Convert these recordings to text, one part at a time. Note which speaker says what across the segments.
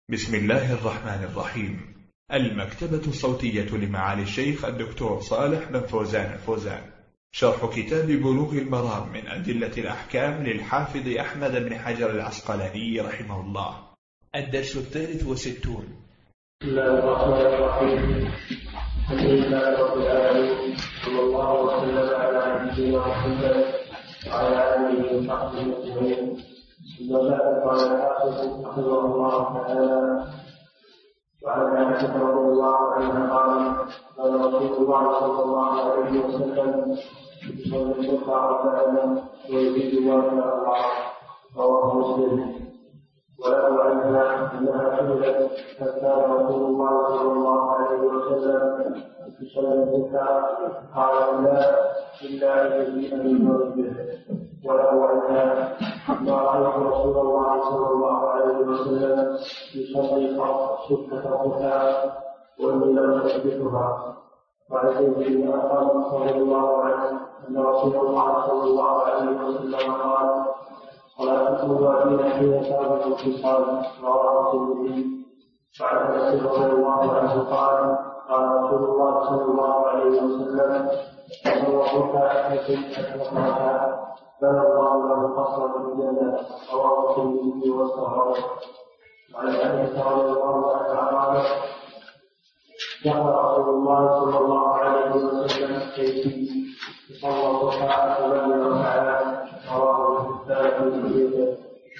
Speaker 1: بسم الله الرحمن الرحيم. المكتبة الصوتية لمعالي الشيخ الدكتور صالح بن فوزان الفوزان، شرح كتاب بلوغ المرام من أدلة الأحكام للحافظ أحمد بن حجر العسقلاني رحمه الله. الدرس 63.
Speaker 2: بسم الله الرحمن الرحيم. الحمد لله رب العالمين، صلى الله وسلم على نبينا محمد وعلى آله وصحبه أجمعين. ثم بعد، قال الحافظ رحمه الله تعالى: وعن عائشة رضي الله عنها قال رسول الله صلى الله عليه وسلم: يصلي الصبح ركعة ويزيد ما شاء الله. رواه مسلم. وله عنها انها سئلت: فكان رسول الله صلى الله عليه وسلم يصلي الصبح؟ قال: لا، الا ان يجيء من به. وله عنها: ما رايت رسول الله صلى الله عليه وسلم يصلي صبحة الضحى واني لم اسبقها. وعن زيد بن ارقم رضي الله عنه ان رسول الله صلى الله عليه وسلم قال: صلاة الوالدين حين سابق الخصال. رواه الترمذي. وعن انس رضي الله عنه قال: قال رسول الله صلى الله عليه وسلم: من وقف أتركها بنى الله له قصرا في الجنة. رواه الترمذي والصحابة. وعن انس رضي الله عنه قال: دخل رسول الله صلى الله عليه وسلم بيتي فصلى الضحى ثمان ركعات. رواه البخاري.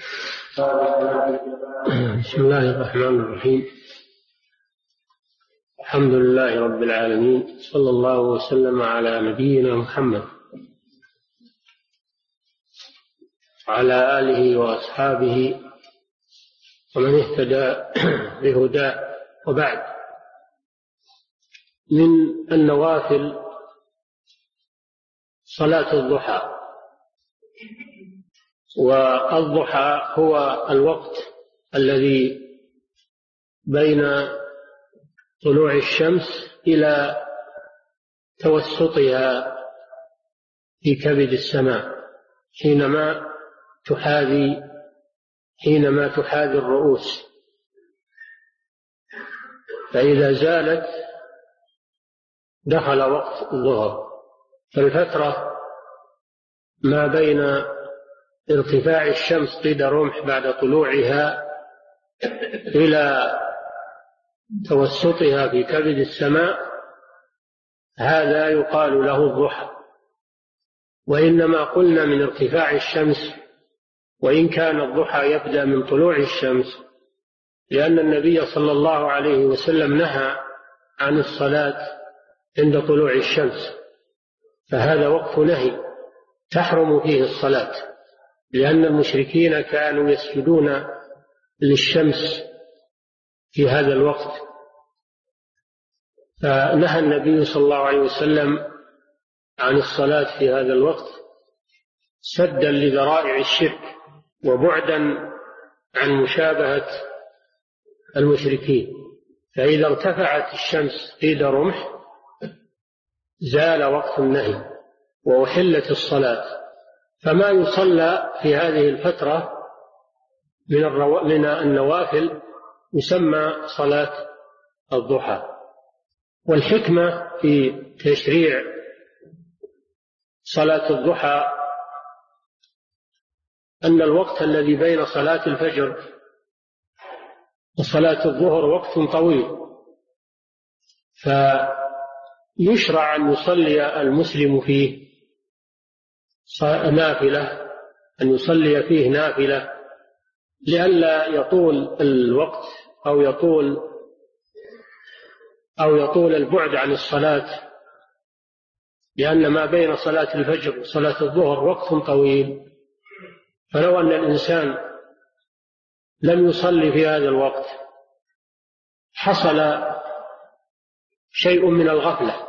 Speaker 3: بسم الله الرحمن الرحيم. الحمد لله رب العالمين، صلى الله وسلم على نبينا محمد وعلى آله وأصحابه ومن اهتدى بهداه. وبعد، من النوافل صلاة الضحى. والضحى هو الوقت الذي بين طلوع الشمس إلى توسطها في كبد السماء، حينما تحاذي الرؤوس، فإذا زالت دخل وقت الظهر. فالفترة ما بين ارتفاع الشمس قيد رمح بعد طلوعها إلى توسطها في كبد السماء، هذا يقال له الضحى. وإنما قلنا من ارتفاع الشمس، وإن كان الضحى يبدأ من طلوع الشمس، لأن النبي صلى الله عليه وسلم نهى عن الصلاة عند طلوع الشمس، فهذا وقت نهي تحرم فيه الصلاة، لأن المشركين كانوا يسجدون للشمس في هذا الوقت. فنهى النبي صلى الله عليه وسلم عن الصلاة في هذا الوقت سدا لذرائع الشرك وبعدا عن مشابهة المشركين. فإذا ارتفعت الشمس قيد رمح زال وقت النهي وأحلت الصلاة. فما يصلى في هذه الفترة من النوافل يسمى صلاة الضحى. والحكمة في تشريع صلاة الضحى أن الوقت الذي بين صلاة الفجر وصلاة الظهر وقت طويل، فيشرع أن يصلي المسلم فيه نافلة، أن يصلي فيه نافلة لئلا يطول الوقت أو يطول البعد عن الصلاة، لأن ما بين صلاة الفجر وصلاة الظهر وقت طويل. فلو أن الإنسان لم يصلي في هذا الوقت حصل شيء من الغفلة،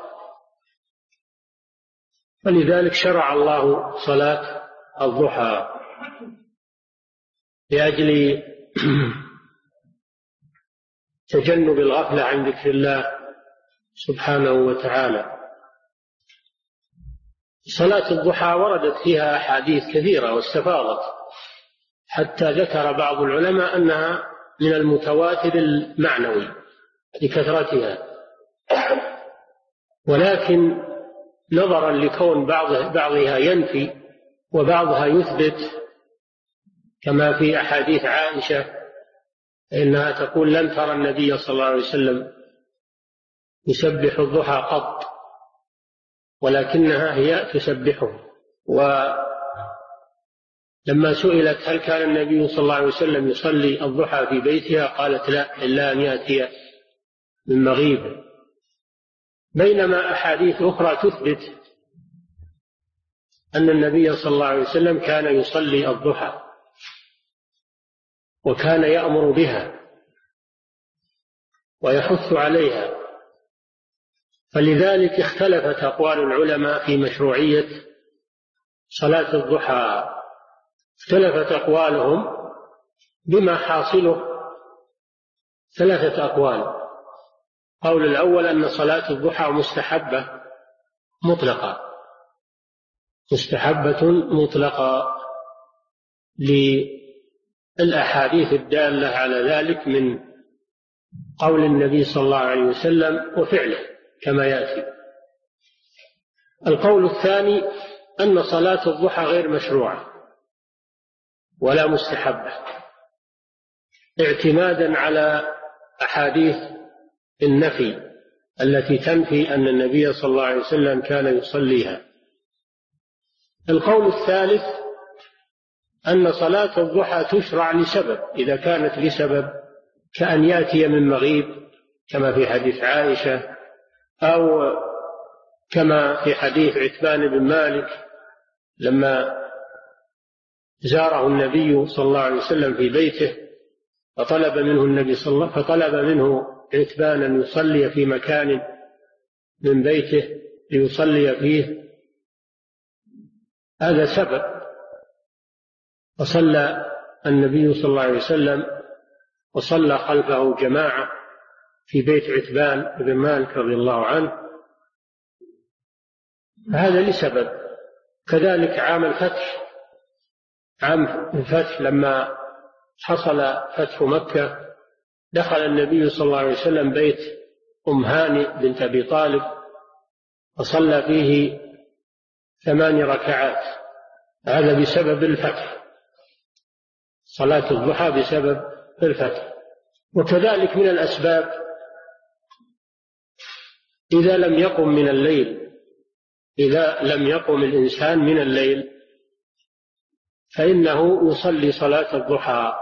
Speaker 3: ولذلك شرع الله صلاة الضحى لأجل تجنب الغفلة عن ذكر الله سبحانه وتعالى. صلاة الضحى وردت فيها أحاديث كثيرة واستفاضت، حتى ذكر بعض العلماء أنها من المتواتر المعنوي لكثرتها، ولكن نظرا لكون بعضها ينفي وبعضها يثبت، كما في أحاديث عائشة إنها تقول لم ترى النبي صلى الله عليه وسلم يسبح الضحى قط، ولكنها هي تسبحه. ولما سئلت هل كان النبي صلى الله عليه وسلم يصلي الضحى في بيتها قالت لا، إلا أن يأتي من مغيب، بينما أحاديث أخرى تثبت أن النبي صلى الله عليه وسلم كان يصلي الضحى وكان يأمر بها ويحث عليها، فلذلك اختلفت أقوال العلماء في مشروعية صلاة الضحى. اختلفت أقوالهم بما حاصله 3 أقوال. قول الأول أن صلاة الضحى مستحبة مطلقة، مستحبة مطلقة للأحاديث الدالة على ذلك من قول النبي صلى الله عليه وسلم وفعله كما يأتي. القول الثاني أن صلاة الضحى غير مشروعة ولا مستحبة، اعتمادا على أحاديث النفي التي تنفي أن النبي صلى الله عليه وسلم كان يصليها. القول الثالث أن صلاة الضحى تشرع لسبب، إذا كانت لسبب كأن يأتي من مغيب كما في حديث عائشة، أو كما في حديث عتبان بن مالك لما زاره النبي صلى الله عليه وسلم في بيته فطلب منه عتبان أن يصلي في مكان من بيته ليصلي فيه، هذا سبب، فصلى النبي صلى الله عليه وسلم وصلى خلفه جماعة في بيت عتبان بن مالك رضي الله عنه، هذا لسبب. كذلك عام الفتح لما حصل فتح مكة دخل النبي صلى الله عليه وسلم بيت أم هانئ بنت أبي طالب وصلى فيه 8 ركعات، هذا بسبب الفتح، صلاة الضحى بسبب الفتح. وكذلك من الأسباب إذا لم يقم الإنسان من الليل فإنه يصلي صلاة الضحى،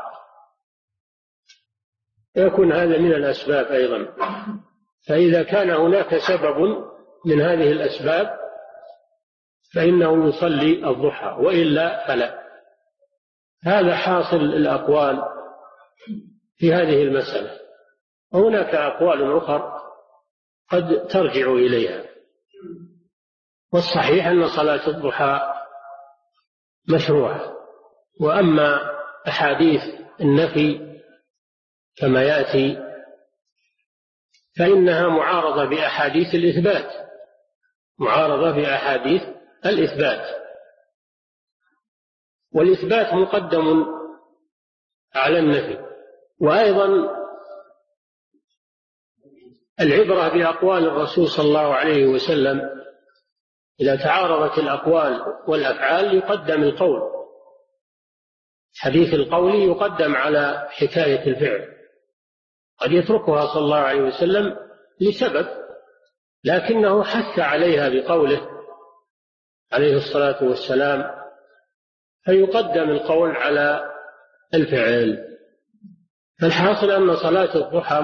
Speaker 3: يكون هذا من الأسباب أيضا. فإذا كان هناك سبب من هذه الأسباب فإنه يصلي الضحى، وإلا فلا. هذا حاصل الأقوال في هذه المسألة، وهناك أقوال أخرى قد ترجع إليها، والصحيح أن صلاة الضحى مشروعة. وأما أحاديث النفي كما يأتي فإنها معارضة بأحاديث الإثبات، والإثبات مقدم على النفي. وأيضا العبرة بأقوال الرسول صلى الله عليه وسلم، إذا تعارضت الأقوال والأفعال يقدم القول، حديث القول يقدم على حكاية الفعل، قد يتركها صلى الله عليه وسلم لسبب لكنه حث عليها بقوله عليه الصلاة والسلام، فيقدم القول على الفعل. فالحاصل أن صلاة الضحى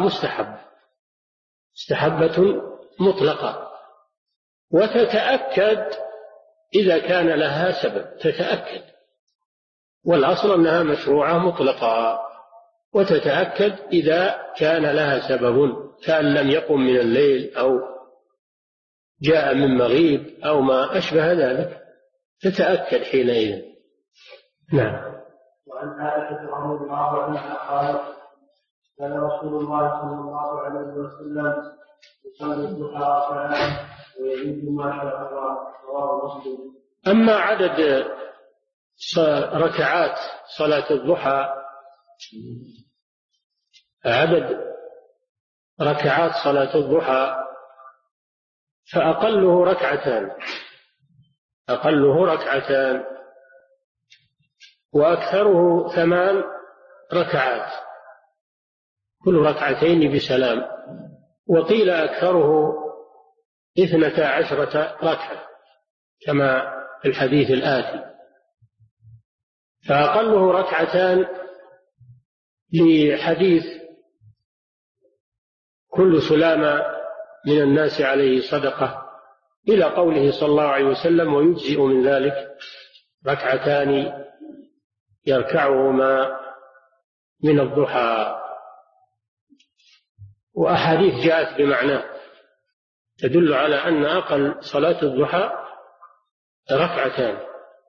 Speaker 3: مستحبة مطلقة، وتتأكد إذا كان لها سبب، تتأكد، والأصل أنها مشروعة مطلقة، وتتأكد إذا كان لها سبب، كان لم يقم من الليل أو جاء من مغيب أو ما أشبه ذلك، تتأكد حينئذ. نعم.
Speaker 2: وعن عائشة رضي الله عنها قالت كان رسول الله صلى الله عليه وسلم يصلي الضحى ركعتين ويزيد ما شاء الله، رواه مسلم.
Speaker 3: أما عدد ركعات صلاة الضحى عدد ركعات صلاة الضحى فأقله ركعتان، أقله ركعتان، وأكثره 8 ركعات، كل ركعتين بسلام، وقيل أكثره 12 ركعة كما في الحديث الآتي. فأقله ركعتان لحديث كل سلامة من الناس عليه صدقة، إلى قوله صلى الله عليه وسلم: ويجزئ من ذلك ركعتان يركعهما من الضحى. وأحاديث جاءت بمعناه تدل على أن أقل صلاة الضحى ركعتان،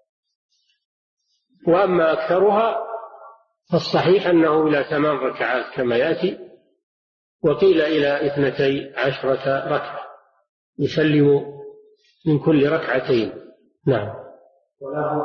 Speaker 3: وأما أكثرها فالصحيح أنه إلى 8 ركعات كما يأتي، وقيل إلى 12 ركعة يسلم من كل ركعتين. نعم.
Speaker 2: وله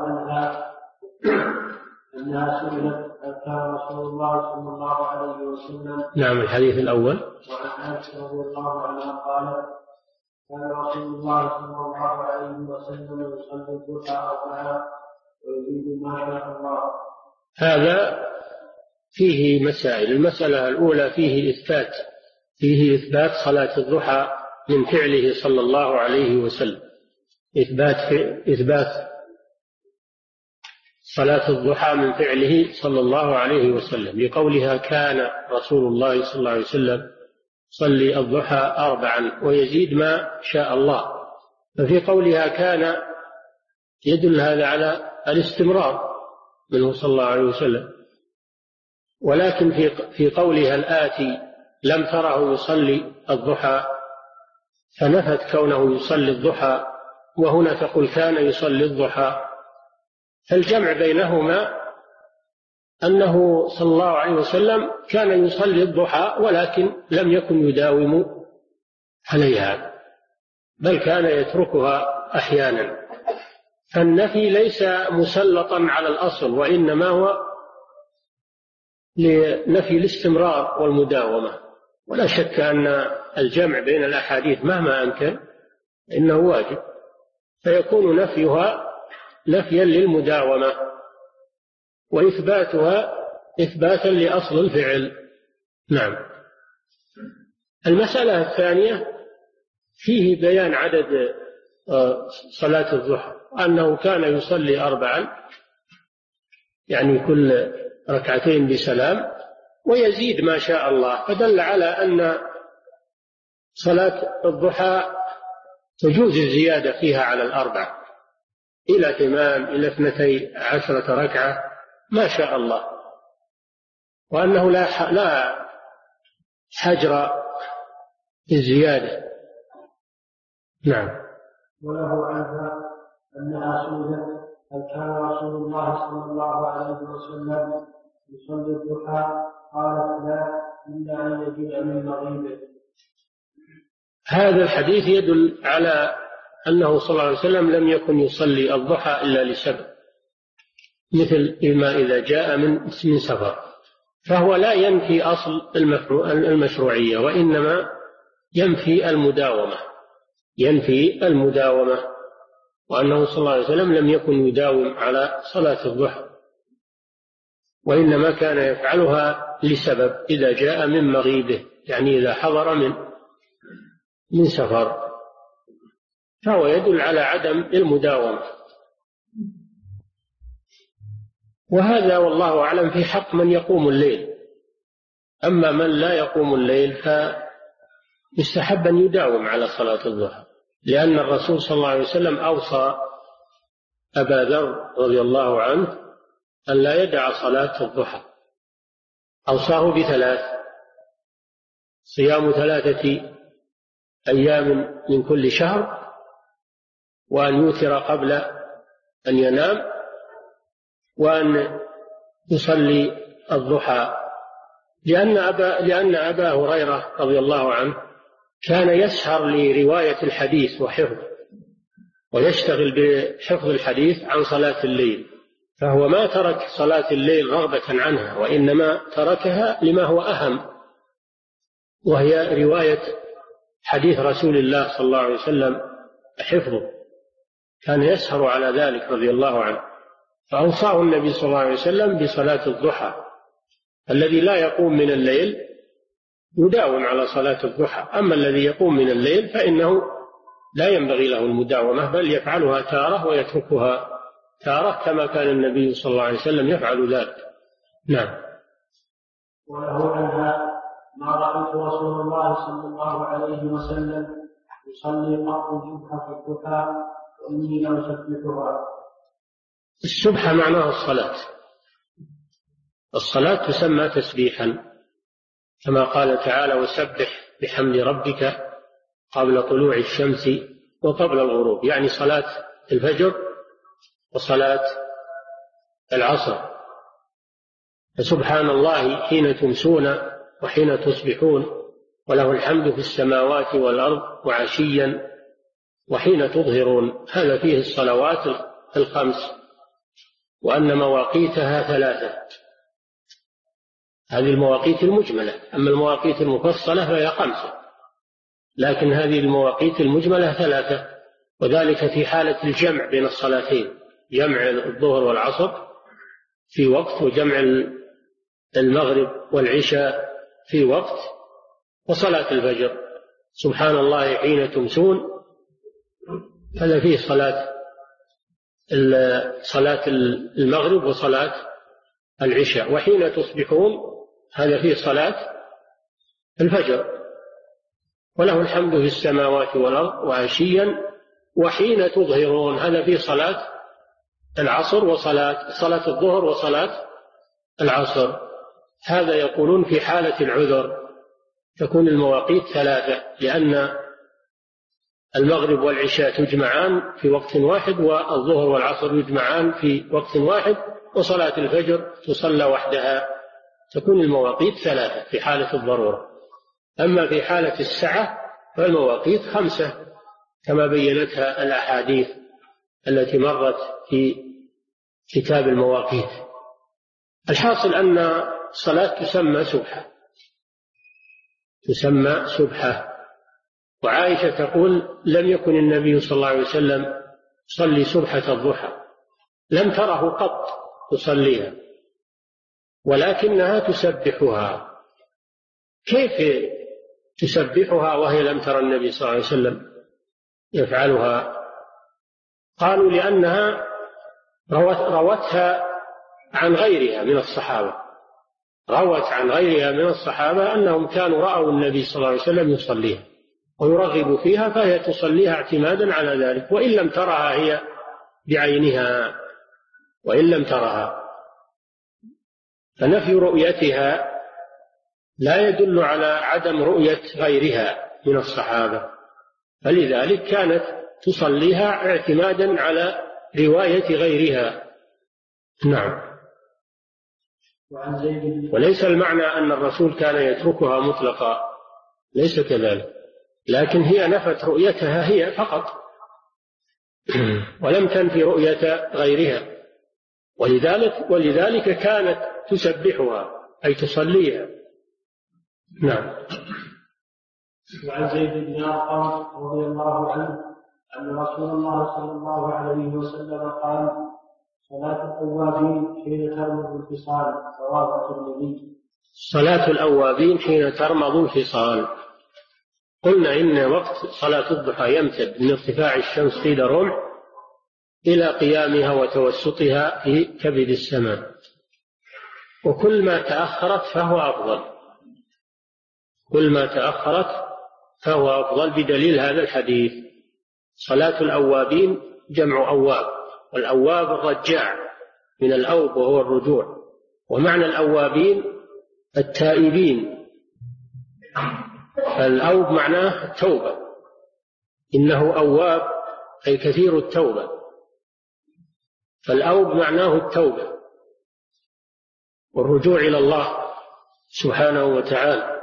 Speaker 2: أنها سئلت كان رسول الله صلى الله عليه وسلم.
Speaker 3: نعم، الحديث الأول.
Speaker 2: وعن عائشة رضي الله عنها قالت: كان رسول الله صلى الله عليه وسلم يصلي الضحى أربعا ويزيد ما شاء الله.
Speaker 3: هذا فيه مسائل. المسألة الأولى فيه إثبات صلاة الضحى من فعله صلى الله عليه وسلم، إثبات صلاة الضحى من فعله صلى الله عليه وسلم، لقولها كان رسول الله صلى الله عليه وسلم صلي الضحى 4 ويزيد ما شاء الله. ففي قولها كان يدل هذا على الاستمرار منه صلى الله عليه وسلم. ولكن في قولها الآتي لم تره يصلي الضحى فنفت كونه يصلي الضحى، وهنا تقول كان يصلي الضحى، فالجمع بينهما أنه صلى الله عليه وسلم كان يصلي الضحى ولكن لم يكن يداوم عليها، بل كان يتركها أحيانا. فالنفي ليس مسلطا على الأصل، وإنما هو لنفي الاستمرار والمداومة. ولا شك أن الجمع بين الأحاديث مهما أمكن إنه واجب، فيكون نفيها نفيا للمداومة وإثباتها إثباتا لأصل الفعل. نعم. المسألة الثانية فيه بيان عدد صلاة الضحى، أنه كان يصلي 4 يعني كل ركعتين بسلام، ويزيد ما شاء الله، فدل على أن صلاة الضحى تجوز الزيادة فيها على 4 إلى 8 إلى 12 ركعة ما شاء الله، وأنه لا حجر في الزيادة. نعم.
Speaker 2: وله عنها أنها سئلت هل كان رسول الله صلى الله عليه وسلم يصلي الضحى؟ قالت لا، إلا أن يجيء من مغيبه.
Speaker 3: هذا الحديث يدل على أنه صلى الله عليه وسلم لم يكن يصلي الضحى إلا لسبب، مثل ما إذا جاء من سفر، فهو لا ينفي أصل المشروعية، وإنما ينفي المداومة، وأنه صلى الله عليه وسلم لم يكن يداوم على صلاة الضحى، وإنما كان يفعلها لسبب إذا جاء من مغيبه، يعني إذا حضر من سفر، فهو يدل على عدم المداومة. وهذا والله أعلم في حق من يقوم الليل. أما من لا يقوم الليل فيستحب أن يداوم على صلاة الضحى، لأن الرسول صلى الله عليه وسلم أوصى أبا ذر رضي الله عنه أن لا يدع صلاة الضحى، أوصاه ب3: صيام 3 أيام من كل شهر، وأن يوتر قبل أن ينام، وأن يصلي الضحى، لأن أبا هريرة رضي الله عنه كان يسهر لرواية الحديث وحفظه، ويشتغل بحفظ الحديث عن صلاة الليل، فهو ما ترك صلاة الليل رغبة عنها، وإنما تركها لما هو أهم وهي رواية حديث رسول الله صلى الله عليه وسلم حفظه، كان يسهر على ذلك رضي الله عنه، فأوصاه النبي صلى الله عليه وسلم بصلاة الضحى. الذي لا يقوم من الليل يداوم على صلاة الضحى، أما الذي يقوم من الليل فإنه لا ينبغي له المداومة، بل يفعلها تارة ويتركها تارة، كما كان النبي صلى الله عليه وسلم يفعل ذلك. نعم.
Speaker 2: وله عنها: ما رأيت رسول الله صلى الله عليه وسلم يصلي قط الصبح في الضحى وإني لأسبحها.
Speaker 3: السبحة معناها الصلاة. الصلاة تسمى تسبيحا، كما قال تعالى: وسبح بحمد ربك قبل طلوع الشمس وقبل الغروب، يعني صلاة الفجر وصلاة العصر. فسبحان الله حين تمسون وحين تصبحون، وله الحمد في السماوات والأرض وعشيا وحين تظهرون. هذا فيه الصلوات الخمس، وأن مواقيتها 3. هذه المواقيت المجملة، أما المواقيت المفصلة فهي 5، لكن هذه المواقيت المجملة 3، وذلك في حالة الجمع بين الصلاتين، جمع الظهر والعصر في وقت، وجمع المغرب والعشاء في وقت، وصلاة الفجر. سبحان الله حين تمسون، هذا فيه صلاة المغرب وصلاة العشاء. وحين تصبحون، هذا فيه صلاة الفجر. وله الحمد في السماوات والأرض وعشيا وحين تظهرون، هذا فيه صلاة العصر وصلاة الظهر وصلاة العصر. هذا يقولون في حالة العذر تكون المواقيت 3، لأن المغرب والعشاء تجمعان في وقت واحد، والظهر والعصر يجمعان في وقت واحد، وصلاة الفجر تصلى وحدها. تكون المواقيت 3 في حالة الضرورة. أما في حالة السعة فالمواقيت 5 كما بينتها الأحاديث التي مرت في كتاب المواقيت. الحاصل أن الصلاة تسمى سبحة. وعائشة تقول: لم يكن النبي صلى الله عليه وسلم يصلي سبحة الضحى، لم تره قط تصليها، ولكنها تسبحها. كيف تسبحها وهي لم ترى النبي صلى الله عليه وسلم يفعلها؟ قالوا: لأنها روتها عن غيرها من الصحابة، روت عن غيرها من الصحابة أنهم كانوا رأوا النبي صلى الله عليه وسلم يصليها ويرغب فيها، فهي تصليها اعتمادا على ذلك، وإن لم ترها هي بعينها، وإن لم ترها. فنفي رؤيتها لا يدل على عدم رؤية غيرها من الصحابة، فلذلك كانت تصليها اعتمادا على رواية غيرها. نعم. وليس المعنى أن الرسول كان يتركها مطلقا، ليس كذلك، لكن هي نفت رؤيتها هي فقط، ولم تنفي رؤية غيرها، ولذلك كانت تسبحها أي تصليها. نعم.
Speaker 2: وعن زيد بن أرقم رضي الله عنه أن رسول الله صلى الله عليه وسلم قال: صلاة الأوابين حين ترمض الفصال، رواه الترمذي.
Speaker 3: صلاة الأوابين حين ترمض الفصال. قلنا إن وقت صلاة الضحى يمتد من ارتفاع الشمس قيد الرمح إلى قيامها وتوسطها في كبد السماء، وكل ما تأخرت فهو أفضل، كل ما تأخرت فهو أفضل، بدليل هذا الحديث. صلاة الأوابين جمع أواب، والأواب الرجاع من الأوب وهو الرجوع، ومعنى الأوابين التائبين. الأوب معناه التوبة، إنه أواب أي كثير التوبة، فالأوب معناه التوبة والرجوع إلى الله سبحانه وتعالى.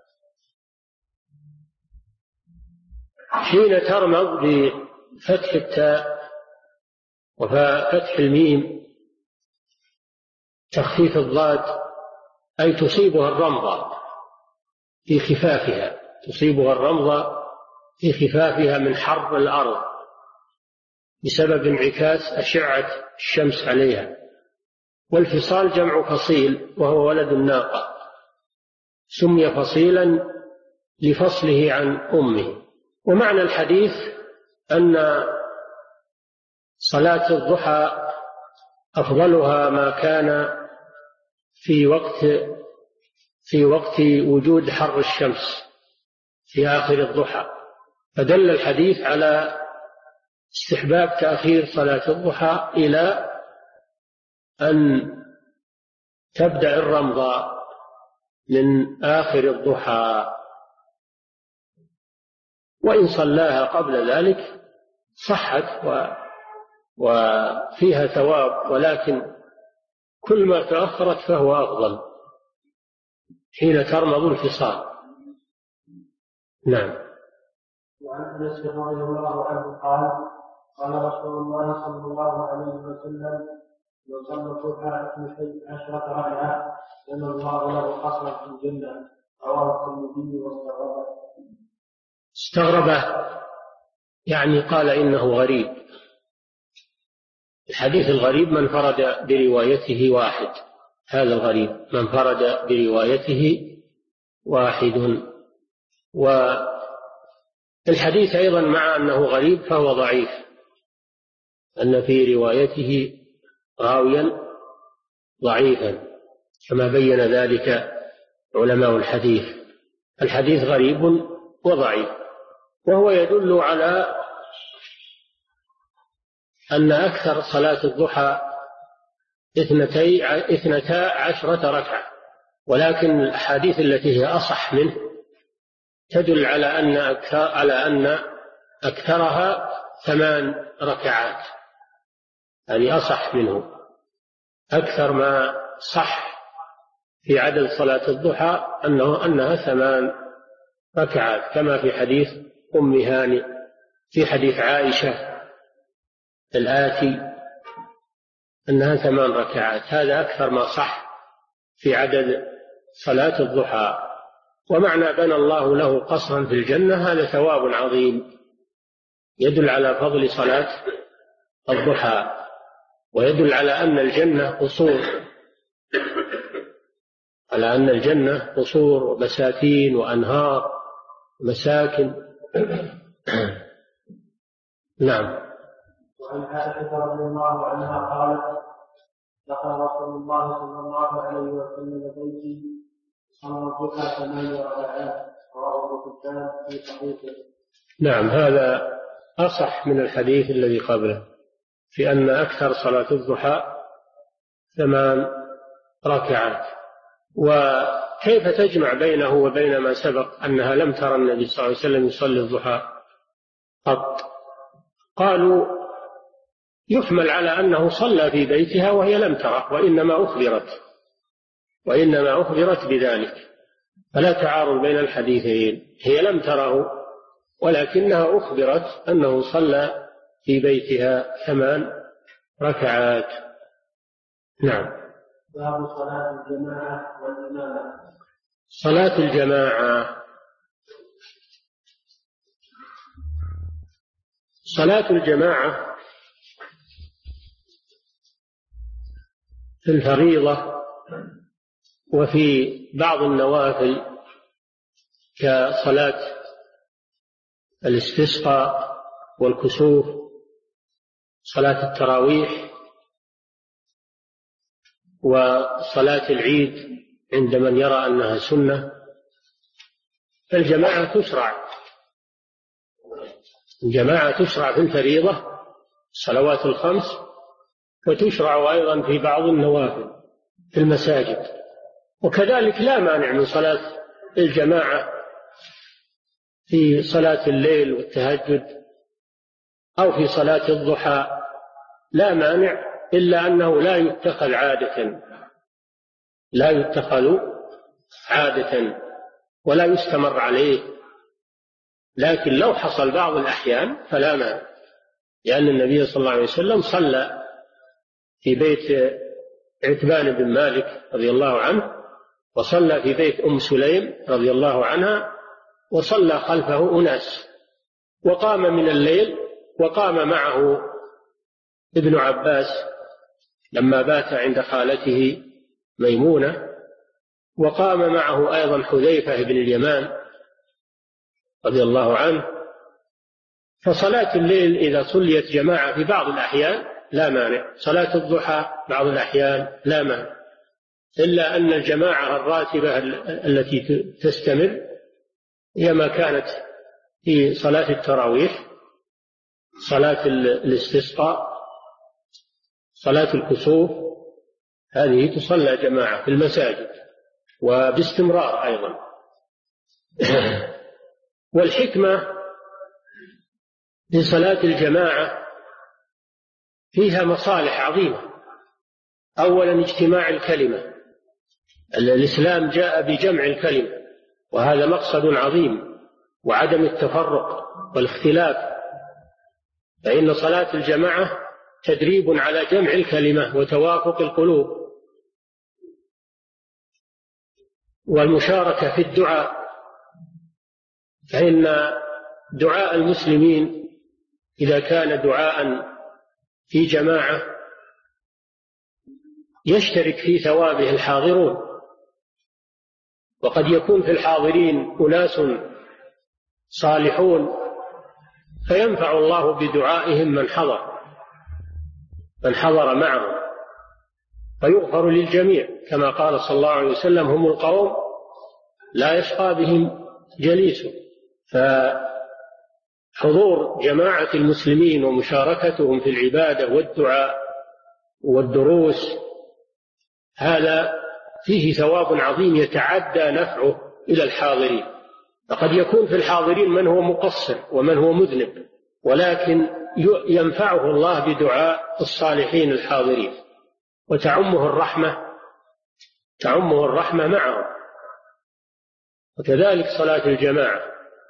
Speaker 3: حين ترمض بفتح التاء وفتح الميم تخفيف الضاد، أي تصيبها الرمضة، في خفافها، تصيبها الرمضة في خفافها من حر الأرض بسبب انعكاس أشعة الشمس عليها. والفصال جمع فصيل وهو ولد الناقة، سمي فصيلا لفصله عن أمه. ومعنى الحديث أن صلاة الضحى أفضلها ما كان في وقت وجود حر الشمس في آخر الضحى، فدل الحديث على استحباب تأخير صلاة الضحى إلى أن تبدأ الرمضاء من آخر الضحى، وإن صلاها قبل ذلك صحت وفيها ثواب، ولكن كل ما تأخرت فهو أفضل حين ترمض الفصال. نعم.
Speaker 2: وعن انس رضي الله عنه قال قال رسول الله صلى الله عليه وسلم لو صلى الضحى 12 ركعه لما الله له قصرا في الجنه. رواه الترمذي
Speaker 3: استغربه يعني قال إنه غريب. الحديث الغريب من فرد بروايته واحد، هذا الغريب من فرد بروايته واحد. والحديث أيضا مع أنه غريب فهو ضعيف، أن في روايته راويا ضعيفا كما بين ذلك علماء الحديث. الحديث غريب وضعيف، وهو يدل على أن أكثر صلاة الضحى 12 ركعة، ولكن الأحاديث التي هي أصح منه تدل على أن أكثرها 8 ركعات، يعني أصح منه. أكثر ما صح في عدد صلاة الضحى أنها 8 ركعات، كما في حديث أم هانئ، في حديث عائشة الآتي أنها 8 ركعات. هذا أكثر ما صح في عدد صلاة الضحى. ومعنى بنى الله له قصرا في الجنة هذا ثواب عظيم يدل على فضل صلاة الضحى، ويدل على أن الجنة قصور، على أن الجنة قصور وبساتين وأنهار ومساكن. نعم.
Speaker 2: وعن عائشة رضي الله عنها قالت دخل رسول الله صلى الله عليه وسلم بيتي صلى الضحى 8 ركعات. رواه ابن حبان في صحيحه.
Speaker 3: نعم، هذا أصح من الحديث الذي قبله في أن أكثر صلاة الضحى 8 ركعات. وكيف تجمع بينه وبين ما سبق أنها لم ترى النبي صلى الله عليه وسلم يصلي الضحى قط؟ قالوا يحمل على أنه صلى في بيتها وهي لم تره، وإنما أخبرت بذلك، فلا تعارض بين الحديثين. هي لم تره ولكنها أخبرت أنه صلى في بيتها 8 ركعات. نعم.
Speaker 2: باب صلاة الجماعة والإمامة.
Speaker 3: صلاة الجماعة. صلاة الجماعة في الفريضة وفي بعض النوافل كصلاة الاستسقاء والكسوف، صلاة التراويح، وصلاة العيد عند من يرى أنها سنة، فالجماعة تشرع في الفريضة الصلوات الخمس، وتشرع أيضا في بعض النوافل في المساجد. وكذلك لا مانع من صلاة الجماعة في صلاة الليل والتهجد أو في صلاة الضحى، لا مانع، إلا أنه لا يتخذ عادة ولا يستمر عليه. لكن لو حصل بعض الأحيان فلا مانع، لأن النبي صلى الله عليه وسلم صلى في بيت عتبان بن مالك رضي الله عنه وصلى في بيت أم سليم رضي الله عنها، وصلى خلفه أناس، وقام من الليل، وقام معه ابن عباس لما بات عند خالته ميمونة، وقام معه أيضا حذيفة بن اليمان رضي الله عنه. فصلاة الليل إذا صليت جماعة في بعض الأحيان لا مانع، صلاة الضحى بعض الأحيان لا مانع، إلا أن الجماعة الراتبة التي تستمر هي ما كانت في صلاة التراويح، صلاة الاستسقاء، صلاة الكسوف، هذه تصلى جماعة في المساجد وباستمرار أيضا. والحكمة في صلاة الجماعة فيها مصالح عظيمة. أولا اجتماع الكلمة، الإسلام جاء بجمع الكلمة، وهذا مقصد عظيم، وعدم التفرق والاختلاف، فإن صلاة الجماعة تدريب على جمع الكلمة وتوافق القلوب، والمشاركة في الدعاء، فإن دعاء المسلمين إذا كان دعاء في جماعة يشترك في ثوابه الحاضرون، وقد يكون في الحاضرين أناس صالحون فينفع الله بدعائهم من حضر معهم، فيغفر للجميع، كما قال صلى الله عليه وسلم: هم القوم لا يشقى بهم جليسهم. فحضور جماعة المسلمين ومشاركتهم في العبادة والدعاء والدروس هذا فيه ثواب عظيم يتعدى نفعه إلى الحاضرين. فقد يكون في الحاضرين من هو مقصر ومن هو مذنب، ولكن ينفعه الله بدعاء الصالحين الحاضرين، وتعمه الرحمة معهم. وكذلك صلاة الجماعة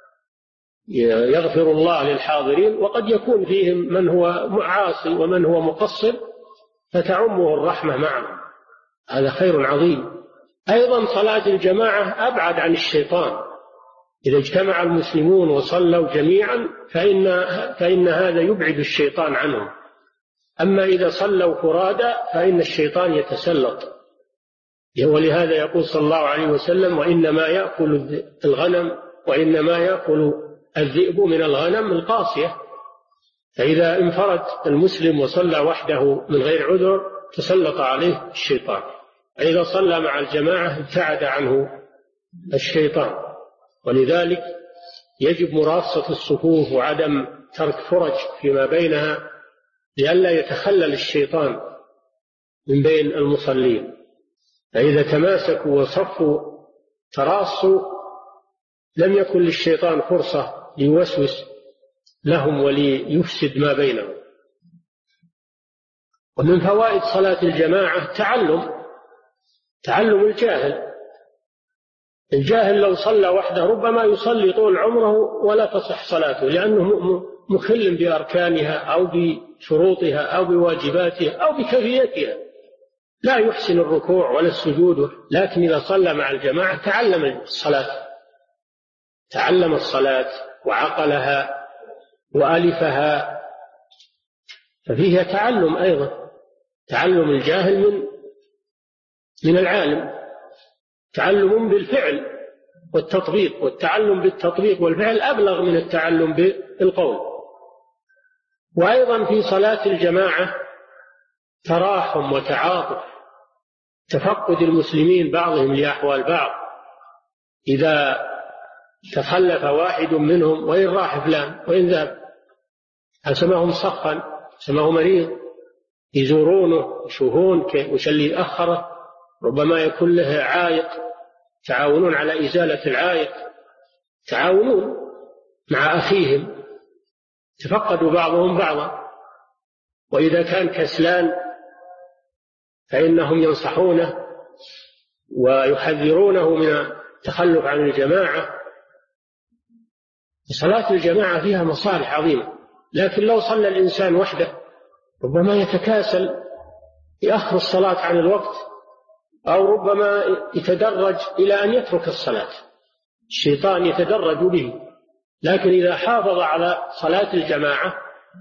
Speaker 3: يغفر الله للحاضرين، وقد يكون فيهم من هو عاصي ومن هو مقصر، فتعمه الرحمة معهم، هذا خير عظيم. أيضا صلاة الجماعة أبعد عن الشيطان، إذا اجتمع المسلمون وصلوا جميعا فإن هذا يبعد الشيطان عنهم. أما إذا صلوا فرادى فإن الشيطان يتسلط، ولهذا يقول صلى الله عليه وسلم: وإنما يأكل الغنم وإنما يأكل الذئب من الغنم القاسية. فإذا انفرد المسلم وصلى وحده من غير عذر تسلط عليه الشيطان، فإذا صلى مع الجماعة ابتعد عنه الشيطان. ولذلك يجب مراصة الصفوف وعدم ترك فرج فيما بينها لئلا يتخلل الشيطان من بين المصلين. فإذا تماسكوا وصفوا تراصوا لم يكن للشيطان فرصة ليوسوس لهم وليفسد ما بينهم. ومن فوائد صلاة الجماعة تعلم الجاهل لو صلى وحده ربما يصلي طول عمره ولا تصح صلاته، لأنه مخل بأركانها أو بشروطها أو بواجباتها أو بكيفيتها، لا يحسن الركوع ولا السجود. لكن إذا صلى مع الجماعة تعلم الصلاة وعقلها وألفها، ففيها تعلم أيضا، تعلم الجاهل من العالم، تعلم بالفعل والتطبيق، والتعلم بالتطبيق والفعل أبلغ من التعلم بالقول. وأيضا في صلاة الجماعة تراحم وتعاطف، تفقد المسلمين بعضهم لأحوال بعض، إذا تخلف واحد منهم وإن راح فلان وإن ذهب سماهم صخا، سماه مريض، يزورونه يشوفون وش اللي أخره، ربما يكون له عائق، تعاونون على إزالة العائق، تعاونون مع أخيهم، تفقدوا بعضهم بعضا. وإذا كان كسلان فإنهم ينصحونه ويحذرونه من التخلف عن الجماعة. صلاة الجماعة فيها مصالح عظيمة، لكن لو صلى الإنسان وحده ربما يتكاسل يأخر الصلاة عن الوقت أو ربما يتدرج إلى أن يترك الصلاة، الشيطان يتدرج به. لكن إذا حافظ على صلاة الجماعة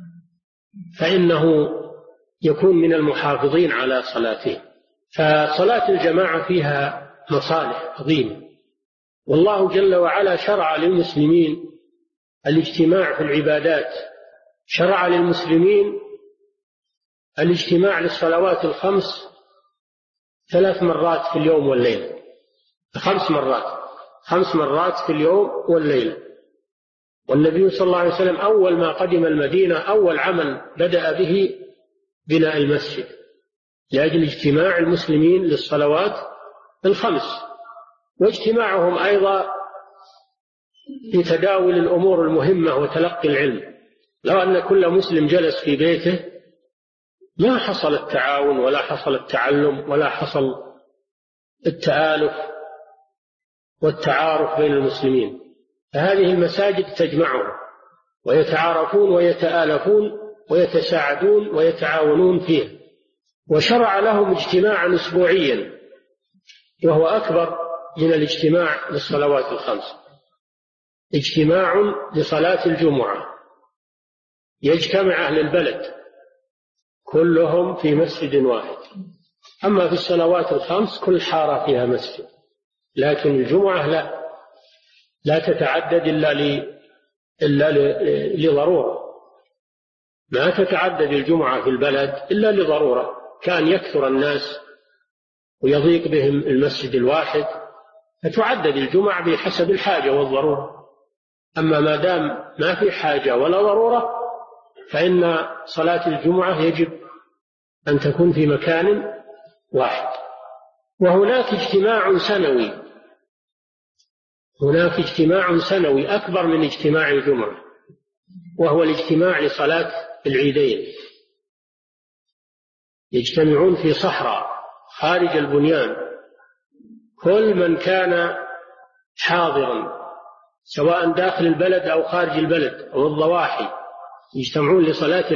Speaker 3: فإنه يكون من المحافظين على صلاته. فصلاة الجماعة فيها مصالح عظيمة، والله جل وعلا شرع للمسلمين الاجتماع في العبادات، شرع للمسلمين الاجتماع للصلوات الخمس 3 مرات في اليوم والليلة، 5 مرات في اليوم والليلة. والنبي صلى الله عليه وسلم أول ما قدم المدينة أول عمل بدأ به بناء المسجد لأجل اجتماع المسلمين للصلوات الخمس، واجتماعهم أيضا في تداول الأمور المهمة وتلقي العلم. لو أن كل مسلم جلس في بيته ما حصل التعاون ولا حصل التعلم ولا حصل التآلف والتعارف بين المسلمين. فهذه المساجد تجمعهم ويتعارفون ويتآلفون ويتساعدون ويتعاونون فيها. وشرع لهم اجتماعا أسبوعيا وهو أكبر من الاجتماع للصلوات الخمس، اجتماع لصلاة الجمعة، يجتمع أهل البلد كلهم في مسجد واحد. أما في الصلوات الخمس كل حارة فيها مسجد، لكن الجمعة لا تتعدد إلا لضرورة، ما تتعدد الجمعة في البلد إلا لضرورة، كان يكثر الناس ويضيق بهم المسجد الواحد فتعدد الجمعة بحسب الحاجة والضرورة. أما ما دام ما في حاجة ولا ضرورة فإن صلاة الجمعة يجب أن تكون في مكان واحد. وهناك اجتماع سنوي أكبر من اجتماع الجمعة، وهو الاجتماع لصلاة العيدين. يجتمعون في صحراء خارج البنيان، كل من كان حاضرا سواء داخل البلد أو خارج البلد أو الضواحي يجتمعون لصلاة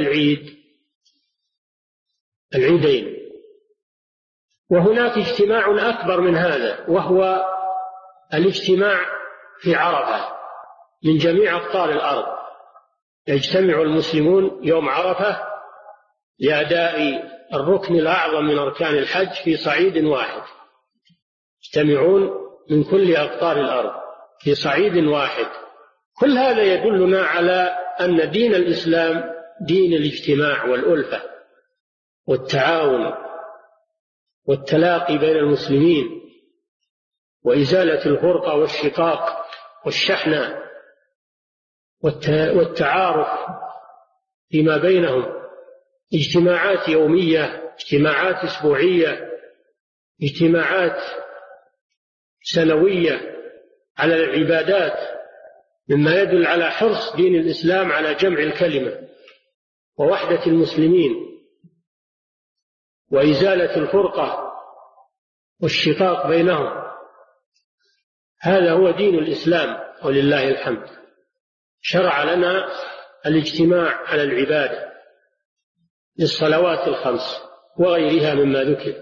Speaker 3: العيدين. وهناك اجتماع أكبر من هذا، وهو الاجتماع في عرفة من جميع أقطار الأرض. يجتمع المسلمون يوم عرفة لأداء الركن الأعظم من أركان الحج في صعيد واحد، يجتمعون من كل أقطار الأرض في صعيد واحد. كل هذا يدلنا على أن دين الإسلام دين الاجتماع والألفة والتعاون والتلاقي بين المسلمين وإزالة الفرقة والشقاق والشحنة والتعارف فيما بينهم. اجتماعات يومية، اجتماعات أسبوعية، اجتماعات سنوية على العبادات، مما يدل على حرص دين الإسلام على جمع الكلمة ووحدة المسلمين وإزالة الفرقة والشقاق بينهم. هذا هو دين الإسلام ولله الحمد. شرع لنا الاجتماع على العبادة للصلوات الخمس وغيرها مما ذكر.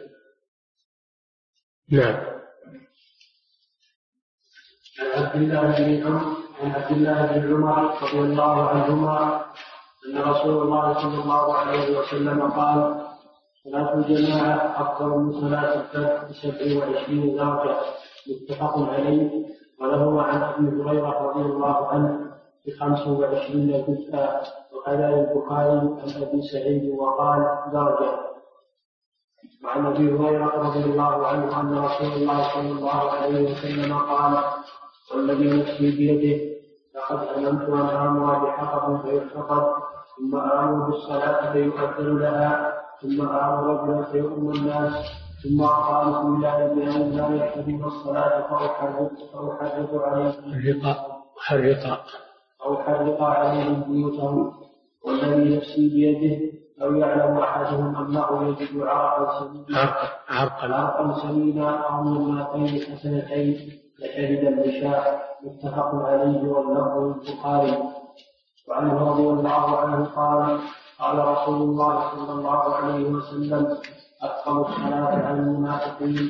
Speaker 3: نعم.
Speaker 2: عن عبد الله بن عمر رضي الله عنهما أن رسول الله صلى الله عليه وسلم قال: صلاة الجماعة أفضل من صلاة الفجر ب27 درجة، متفق عليه. وله عن أبي هريرة رضي الله عنه ب25 جزءا، وكذا البخاري عن أبي سعيد وقال درجة. وعن أبي هريرة رضي الله عنه أن رسول الله صلى الله عليه وسلم قال: والذي نفسي بيده لقد أمنت أن آمر بحطب فيحتطب، ثم آمر بالصلاة فيؤذن لها، ثم آمر رجلا فيؤم الناس، ثم قال بسم الله بأن لا يحتدم الصلاة فأحرق عليهم بيوتهم. والذي نفسي بيده لو يعلم أحدهم أنه يجد عرقا سمينا أو مرتين حسنتين لشهد العشاء، متفق عليه واللفظ للبخاري. وعنه رضي الله عنه قال: قال رسول الله صلى الله عليه وسلم: أثقل الصلاة على المنافقين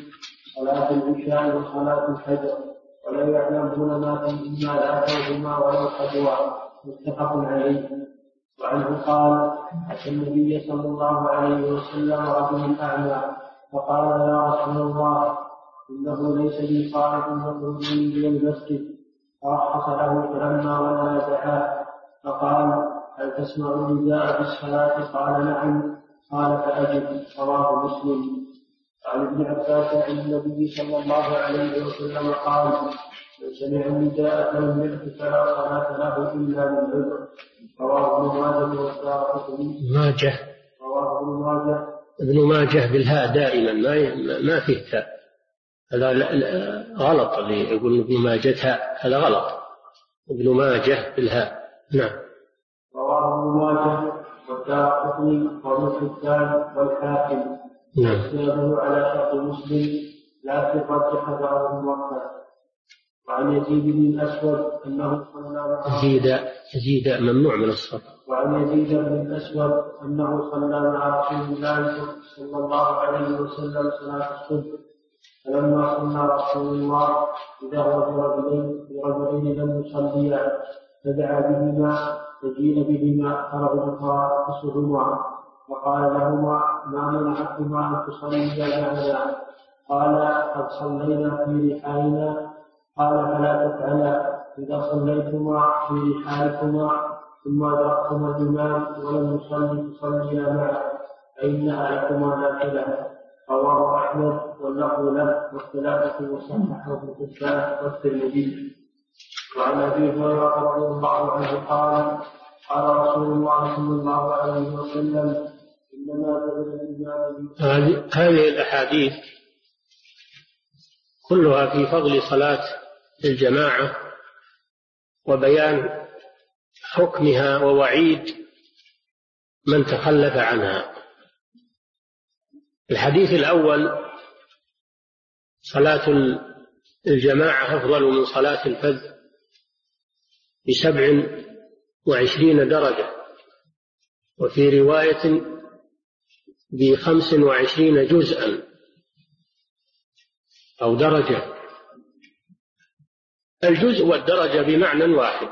Speaker 2: صلاة العشاء وصلاة الفجر ولا يعلمون ما فيهما لا توهما ولا حدوا. متفق عليه. وعنه قال: أتى النبي صلى الله عليه وسلم رجل أعمى فقال: يا رسول الله إنه ليس لي صاحب يخرج من المسجد. فرخص له فلما ولا دعاه فقال: هل تسمع النداء بالصلاة؟ قال: نعم. قال: فأجب. رواه مسلم. عن ابن عباس عن النبي صلى الله عليه وسلم قال: من سمع النداء فلم يأت فلا صلاة له إلا من عذر. رواه ابن ماجه والدارقطني. رواه ابن ماجه
Speaker 3: بالهاء دائما ما فيه تاء، هذا غلط. اللي يقول ابن ماجه هاء هذا غلط، ابن ماجه بالهاء. نعم.
Speaker 2: رواه ابن ماجه والدارقطني وابن حبان والحاكم. يسنده على شرط مسلم لا ترجح بعض الموقع. وعن يزيد بن الأسود أنه صلى
Speaker 3: يزيد ممنوع من الصرف.
Speaker 2: وعن يزيد بن الأسود أنه صلى مع رسول الله صلى الله عليه وسلم صلاة الصبح. فلما صلى رسول الله إذا برجلين لم يصليا فدعا بهما فجيء بهما فرغبتا فسهما وقال لهما: ما منعكما أن تصليا معنا؟ قال: قد صلينا في رحالنا. قال: فلا تفعلا. إذا صليتما في رحالكما ثم أدركتما الإمام ولم يصلي تصليا معه فإنها لكما نافلة. رواه أحمد واللفظ له والثلاثة وصححه ابن حبان والترمذي. وعن أبي هريرة رضي الله عنه قال: قال رسول الله صلى الله عليه وسلم: إنما جعل الإمام.
Speaker 3: هذه الأحاديث كلها في فضل صلاة الجماعة وبيان حكمها ووعيد من تخلف عنها. الحديث الأول: صلاة الجماعة أفضل من صلاة الفذ ب27 درجة، وفي رواية ب25 جزءا أو درجة. الجزء والدرجة بمعنى واحد،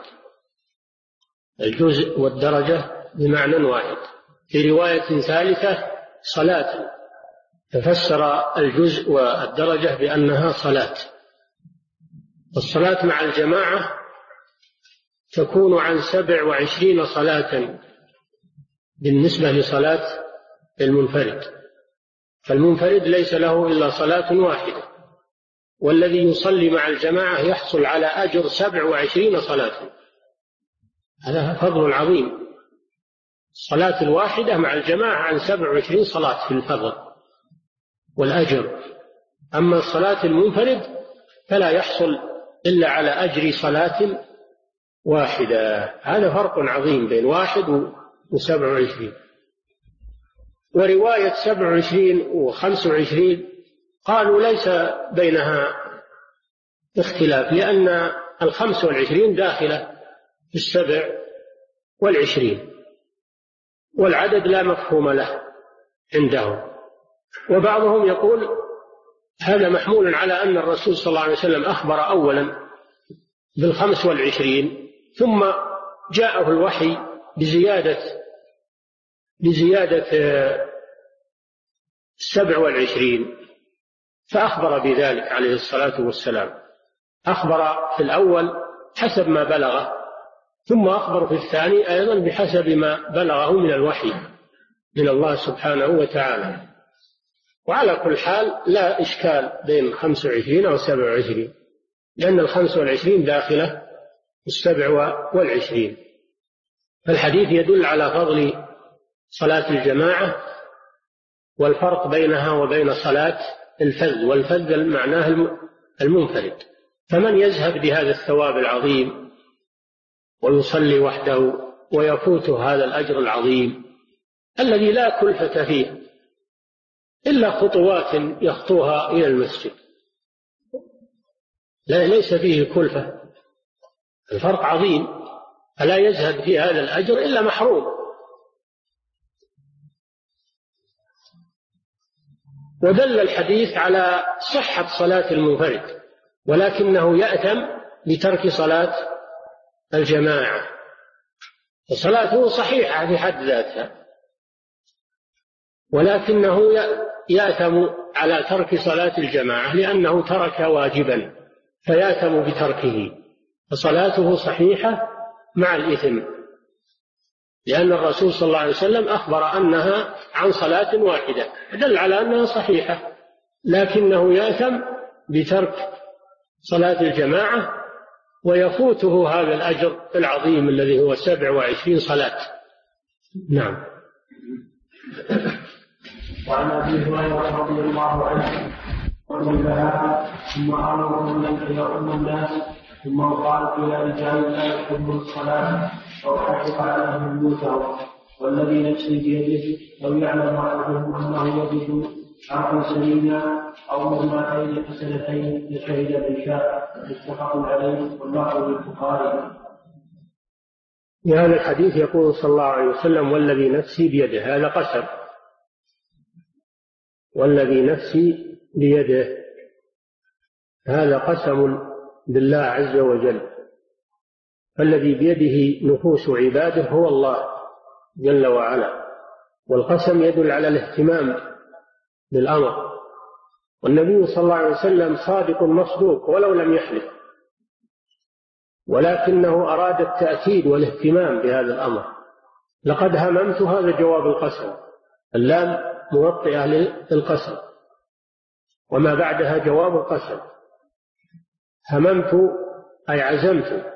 Speaker 3: الجزء والدرجة بمعنى واحد. في رواية ثالثة: صلاة، تفسر الجزء والدرجة بأنها صلاة. الصلاة مع الجماعة تكون عن 27 صلاة بالنسبة لصلاة المنفرد، فالمنفرد ليس له إلا صلاة واحدة، والذي يصلي مع الجماعة يحصل على أجر 27 صلاة. هذا فضل عظيم. الصلاة الواحدة مع الجماعة عن 27 صلاة في الفضل والأجر. أما الصلاة المنفرد فلا يحصل إلا على أجر صلاة واحدة. هذا فرق عظيم بين 1 و27. ورواية 27 و25 قالوا ليس بينها اختلاف، لأن 25 داخلة في 27 والعدد لا مفهوم له عندهم. وبعضهم يقول هذا محمول على أن الرسول صلى الله عليه وسلم أخبر أولا بال25 ثم جاءه الوحي بزيادة 27 فأخبر بذلك عليه الصلاة والسلام. أخبر في الأول حسب ما بلغه، ثم أخبر في الثاني أيضا بحسب ما بلغه من الوحي من الله سبحانه وتعالى. وعلى كل حال لا إشكال بين 25 أو 27، لأن 25 داخلة في 27. فالحديث يدل على فضل صلاة الجماعة والفرق بينها وبين صلاة الفذ، والفذ معناه المنفرد. فمن يذهب بهذا الثواب العظيم ويصلي وحده ويفوته هذا الأجر العظيم الذي لا كلفة فيه إلا خطوات يخطوها إلى المسجد، ليس فيه كلفة، الفرق عظيم، فلا يزهد في هذا الأجر إلا محروم. ودل الحديث على صحة صلاة المنفرد، ولكنه يأثم بترك صلاة الجماعة، وصلاته صحيحة في حد ذاتها، ولكنه يأثم على ترك صلاة الجماعة لأنه ترك واجبا فيأثم بتركه، فصلاته صحيحة مع الإثم، لأن الرسول صلى الله عليه وسلم أخبر أنها عن صلاة واحدة دل على أنها صحيحة، لكنه يأثم بترك صلاة الجماعة ويفوته هذا الأجر العظيم الذي هو 27 صلاة. نعم.
Speaker 2: وعن أبي هريرة رضي الله عنه ومنها ثم أمرهم أن يؤم الناس ثم قال إلى رجال لا يحبون الصلاة أو حرق عليهم بيوتهم والذي نفسي بيده لو يعلم أحدهم أنه يجد عرقا سليما أو مرمتين حسنتين لشهد بالشاء متفق عليه واللفظ للبخاري.
Speaker 3: في هذا الحديث يقول صلى الله عليه وسلم والذي نفسي بيده، هذا قسم، والذي نفسي بيده هذا قسم بالله عز وجل، فالذي بيده نفوس عباده هو الله جل وعلا، والقسم يدل على الاهتمام بالأمر، والنبي صلى الله عليه وسلم صادق مصدوق ولو لم يحلف، ولكنه أراد التأكيد والاهتمام بهذا الأمر. لقد هممت، هذا جواب القسم، اللام موطئة للقسم وما بعدها جواب القسم. هممت أي عزمت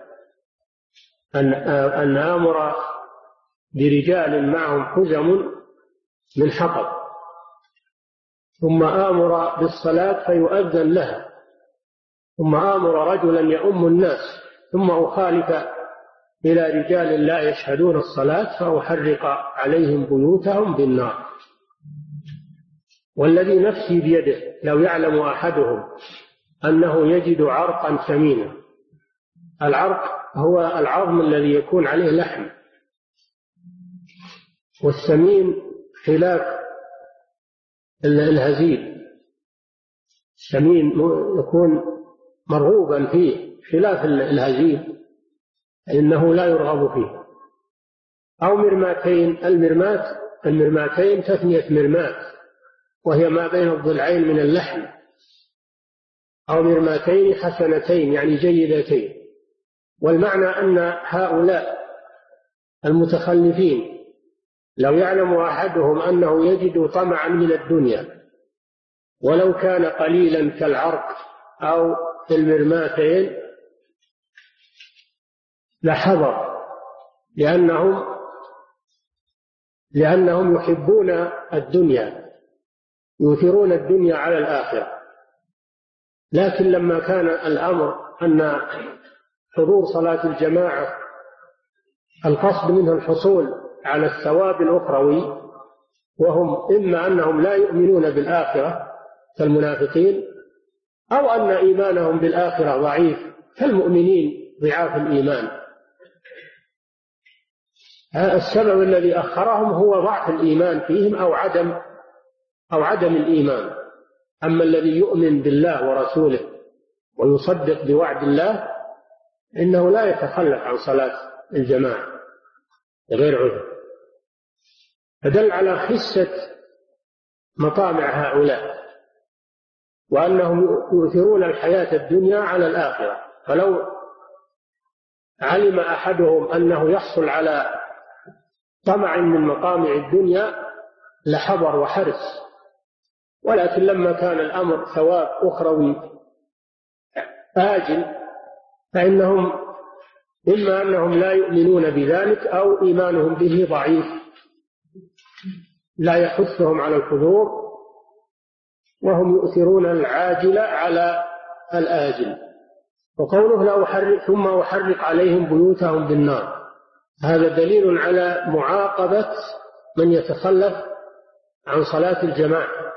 Speaker 3: أن آمر برجال معهم حزم من حطب، ثم آمر بالصلاة فيؤذن لها، ثم آمر رجلا يؤم الناس، ثم أخالف إلى رجال لا يشهدون الصلاة فأحرق عليهم بيوتهم بالنار. والذي نفسي بيده لو يعلم أحدهم أنه يجد عرقا ثمينا. العرق هو العظم الذي يكون عليه لحم، والسمين خلاف الهزيل، السمين يكون مرغوبا فيه خلاف الهزيل إنه لا يرغب فيه. أو مرماتين، المرماتين تثنية مرمات وهي ما بين الضلعين من اللحم، أو مرماتين حسنتين يعني جيدتين. والمعنى أن هؤلاء المتخلفين لو يعلم أحدهم أنه يجد طمعا من الدنيا ولو كان قليلا كالعرق أو المرماتين لحذر، لأنهم يحبون الدنيا، يؤثرون الدنيا على الآخرة. لكن لما كان الأمر أن حضور صلاة الجماعة القصد منه الحصول على الثواب الأخروي، وهم إما أنهم لا يؤمنون بالآخرة كالمنافقين، أو أن إيمانهم بالآخرة ضعيف كالمؤمنين ضعاف الإيمان. السبب الذي أخرهم هو ضعف الإيمان فيهم أو عدم الإيمان. أما الذي يؤمن بالله ورسوله ويصدق بوعد الله إنه لا يتخلف عن صلاة الجماعة غير عذر. فدل على خسة مطامع هؤلاء وأنهم يؤثرون الحياة الدنيا على الآخرة. فلو علم أحدهم أنه يحصل على طمع من مطامع الدنيا لحضر وحرص، ولكن لما كان الأمر ثواب أخروي آجل فإنهم إما أنهم لا يؤمنون بذلك أو إيمانهم به ضعيف لا يحثهم على الحضور، وهم يؤثرون العاجل على الآجل. وقوله ثم أحرق عليهم بيوتهم بالنار، هذا دليل على معاقبة من يتخلف عن صلاة الجماعة،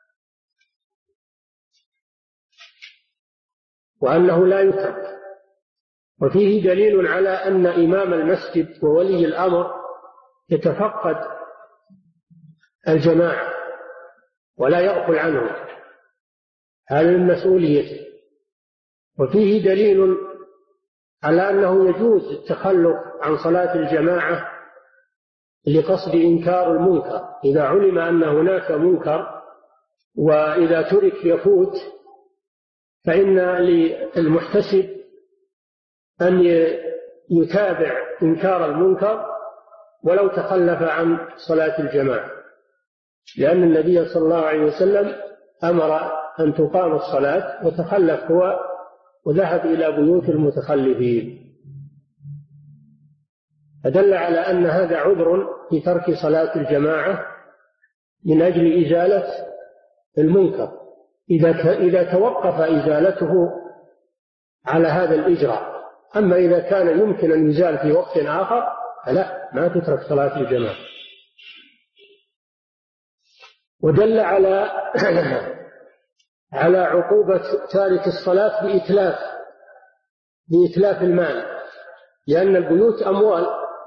Speaker 3: وأنه لا يترك. وفيه دليل على أن إمام المسجد وولي الأمر يتفقد الجماعة ولا يغفل عنهم، هذا من مسؤوليته. وفيه دليل على أنه يجوز التخلف عن صلاة الجماعة لقصد إنكار المنكر، إذا علم أن هناك منكر وإذا ترك يفوت، فإن للمحتسب أن يتابع إنكار المنكر ولو تخلف عن صلاة الجماعة، لأن النبي صلى الله عليه وسلم أمر أن تقام الصلاة وتخلف هو وذهب إلى بيوت المتخلفين، فدل على أن هذا عذر في ترك صلاة الجماعة من أجل إزالة المنكر، إذا توقف إزالته على هذا الإجراء. أما إذا كان يمكن أن يزال في وقت آخر فلا، ما تترك صلاة الجماعة. ودل على عقوبة تارك الصلاة بإتلاف المال، لأن البيوت أموال،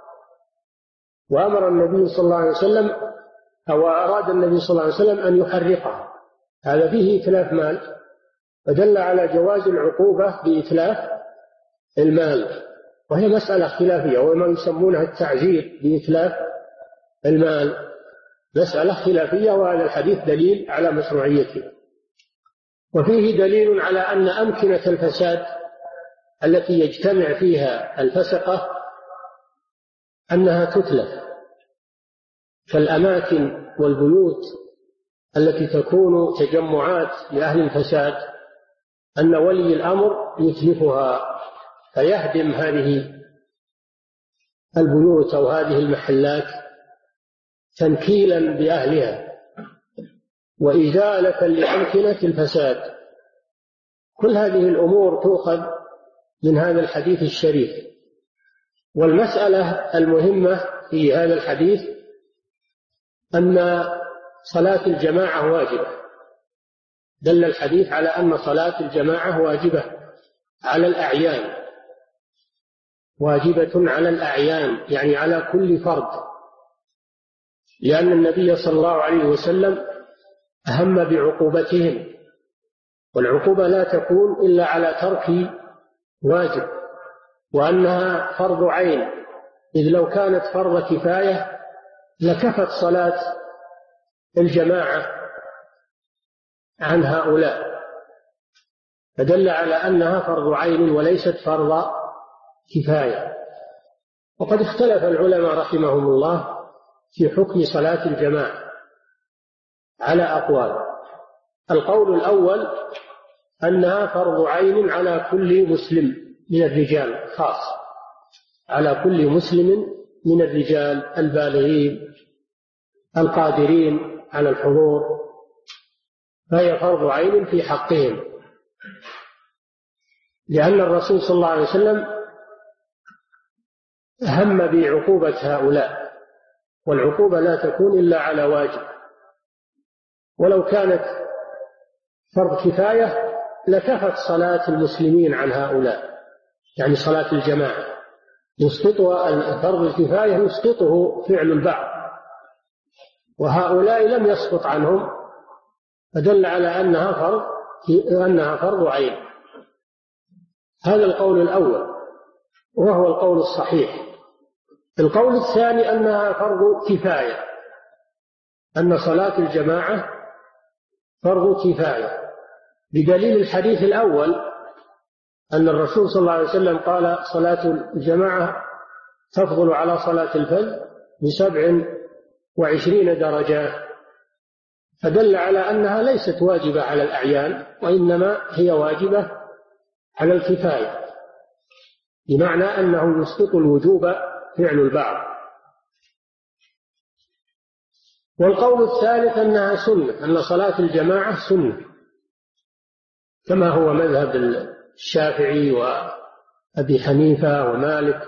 Speaker 3: وأمر النبي صلى الله عليه وسلم أو أراد النبي صلى الله عليه وسلم أن يحرقها، هذا فيه إتلاف مال، فدل على جواز العقوبة بإتلاف المال، وهي مسألة خلافية، وما يسمونها التعزير بإتلاف المال مسألة خلافية، وهذا الحديث دليل على مشروعيته. وفيه دليل على أن أمكنة الفساد التي يجتمع فيها الفسقة أنها تتلف، كالأماكن والبيوت التي تكون تجمعات لأهل الفساد، أن ولي الأمر يتلفها فيهدم هذه البيوت أو هذه المحلات تنكيلا بأهلها وإزالة لأمكنة الفساد. كل هذه الأمور تؤخذ من هذا الحديث الشريف. والمسألة المهمة في هذا الحديث أن صلاة الجماعة واجبة، دل الحديث على أن صلاة الجماعة واجبة على الأعيان، واجبة على الأعيان يعني على كل فرد، لأن النبي صلى الله عليه وسلم أهم بعقوبتهم، والعقوبة لا تكون إلا على ترك واجب، وأنها فرض عين، إذ لو كانت فرض كفاية لكفت صلاة الجماعة عن هؤلاء، فدل على أنها فرض عين وليست فرض كفاية. وقد اختلف العلماء رحمهم الله في حكم صلاة الجماعة على أقوال. القول الأول أنها فرض عين على كل مسلم من الرجال، خاص على كل مسلم من الرجال البالغين القادرين على الحضور، فهي فرض عين في حقهم، لأن الرسول صلى الله عليه وسلم هم بعقوبة هؤلاء، والعقوبة لا تكون إلا على واجب، ولو كانت فرض كفاية لكفت صلاة المسلمين عن هؤلاء، يعني صلاة الجماعة يسقطها فرض الكفاية، يسقطه فعل البعض، وهؤلاء لم يسقط عنهم، فدل على أنها فرض عين. هذا القول الأول وهو القول الصحيح. القول الثاني أنها فرض كفاية، أن صلاة الجماعة فرض كفاية، بدليل الحديث الأول أن الرسول صلى الله عليه وسلم قال صلاة الجماعة تفضل على صلاة الفجر ب27 درجة، فدل على أنها ليست واجبة على الأعيان، وإنما هي واجبة على الكفاية، بمعنى أنه يسقط الوجوب فعل البعض. والقول الثالث أنها سنة، أن صلاة الجماعة سنة، كما هو مذهب الشافعي وأبي حنيفة ومالك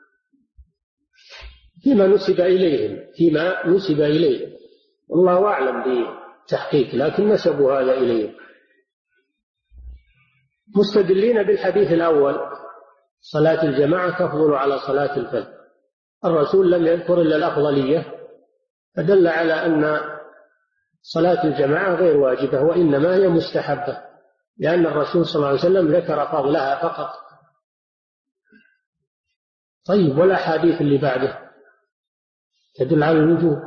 Speaker 3: فيما نسب إليهم، والله أعلم بالتحقيق، لكن نسبوا هذا إليهم مستدلين بالحديث الأول صلاة الجماعة تفضل على صلاة الفجر. الرسول لم يذكر إلا الأفضلية، فدل على أن صلاة الجماعة غير واجبة وإنما هي مستحبة، لأن الرسول صلى الله عليه وسلم ذكر فضلها فقط. طيب، والأحاديث اللي بعده تدل على الوجوب،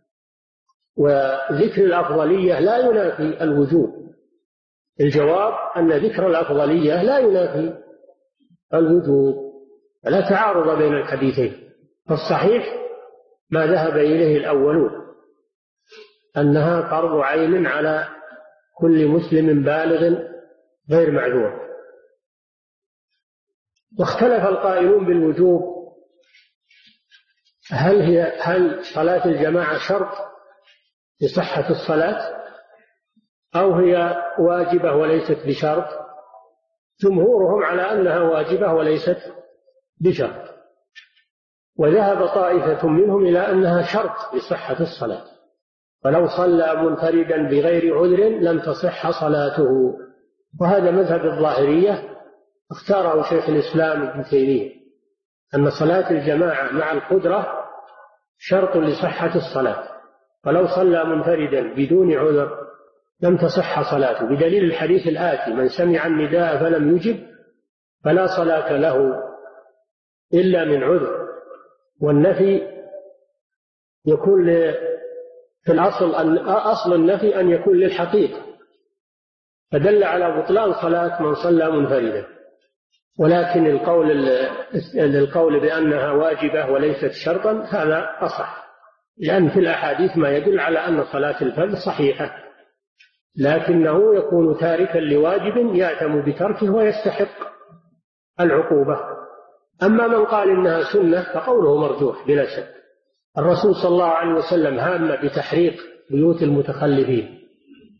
Speaker 3: وذكر الأفضلية لا ينافي الوجوب. الجواب أن ذكر الأفضلية لا ينافي الوجوب، لا تعارض بين الحديثين. فالصحيح ما ذهب إليه الأولون، أنها فرض عين على كل مسلم بالغ غير معذور. واختلف القائلون بالوجوب، هل صلاة الجماعة شرط لصحة الصلاة أو هي واجبة وليست بشرط؟ جمهورهم على أنها واجبة وليست بشرط، وذهب طائفة منهم إلى أنها شرط لصحة الصلاة، فلو صلى منفردا بغير عذر لم تصح صلاته. وهذا مذهب الظاهرية اختاره شيخ الإسلام ابن تيمية، أن صلاة الجماعة مع القدرة شرط لصحة الصلاة، فلو صلى منفردا بدون عذر لم تصح صلاته، بدليل الحديث الآتي: من سمع النداء فلم يجب فلا صلاة له إلا من عذر. والنفي يكون في الأصل، أصل النفي أن يكون للحقيقة، فدل على بطلان صلاة من صلى منفردا. ولكن القول بأنها واجبة وليست شرطا هذا أصح، لأن في الأحاديث ما يدل على أن صلاة الفرد صحيحة، لكنه يكون تاركا لواجب يأثم بتركه ويستحق العقوبة. أما من قال إنها سنة فقوله مرجوح بلا شك. الرسول صلى الله عليه وسلم هام بتحريق بيوت المتخلفين،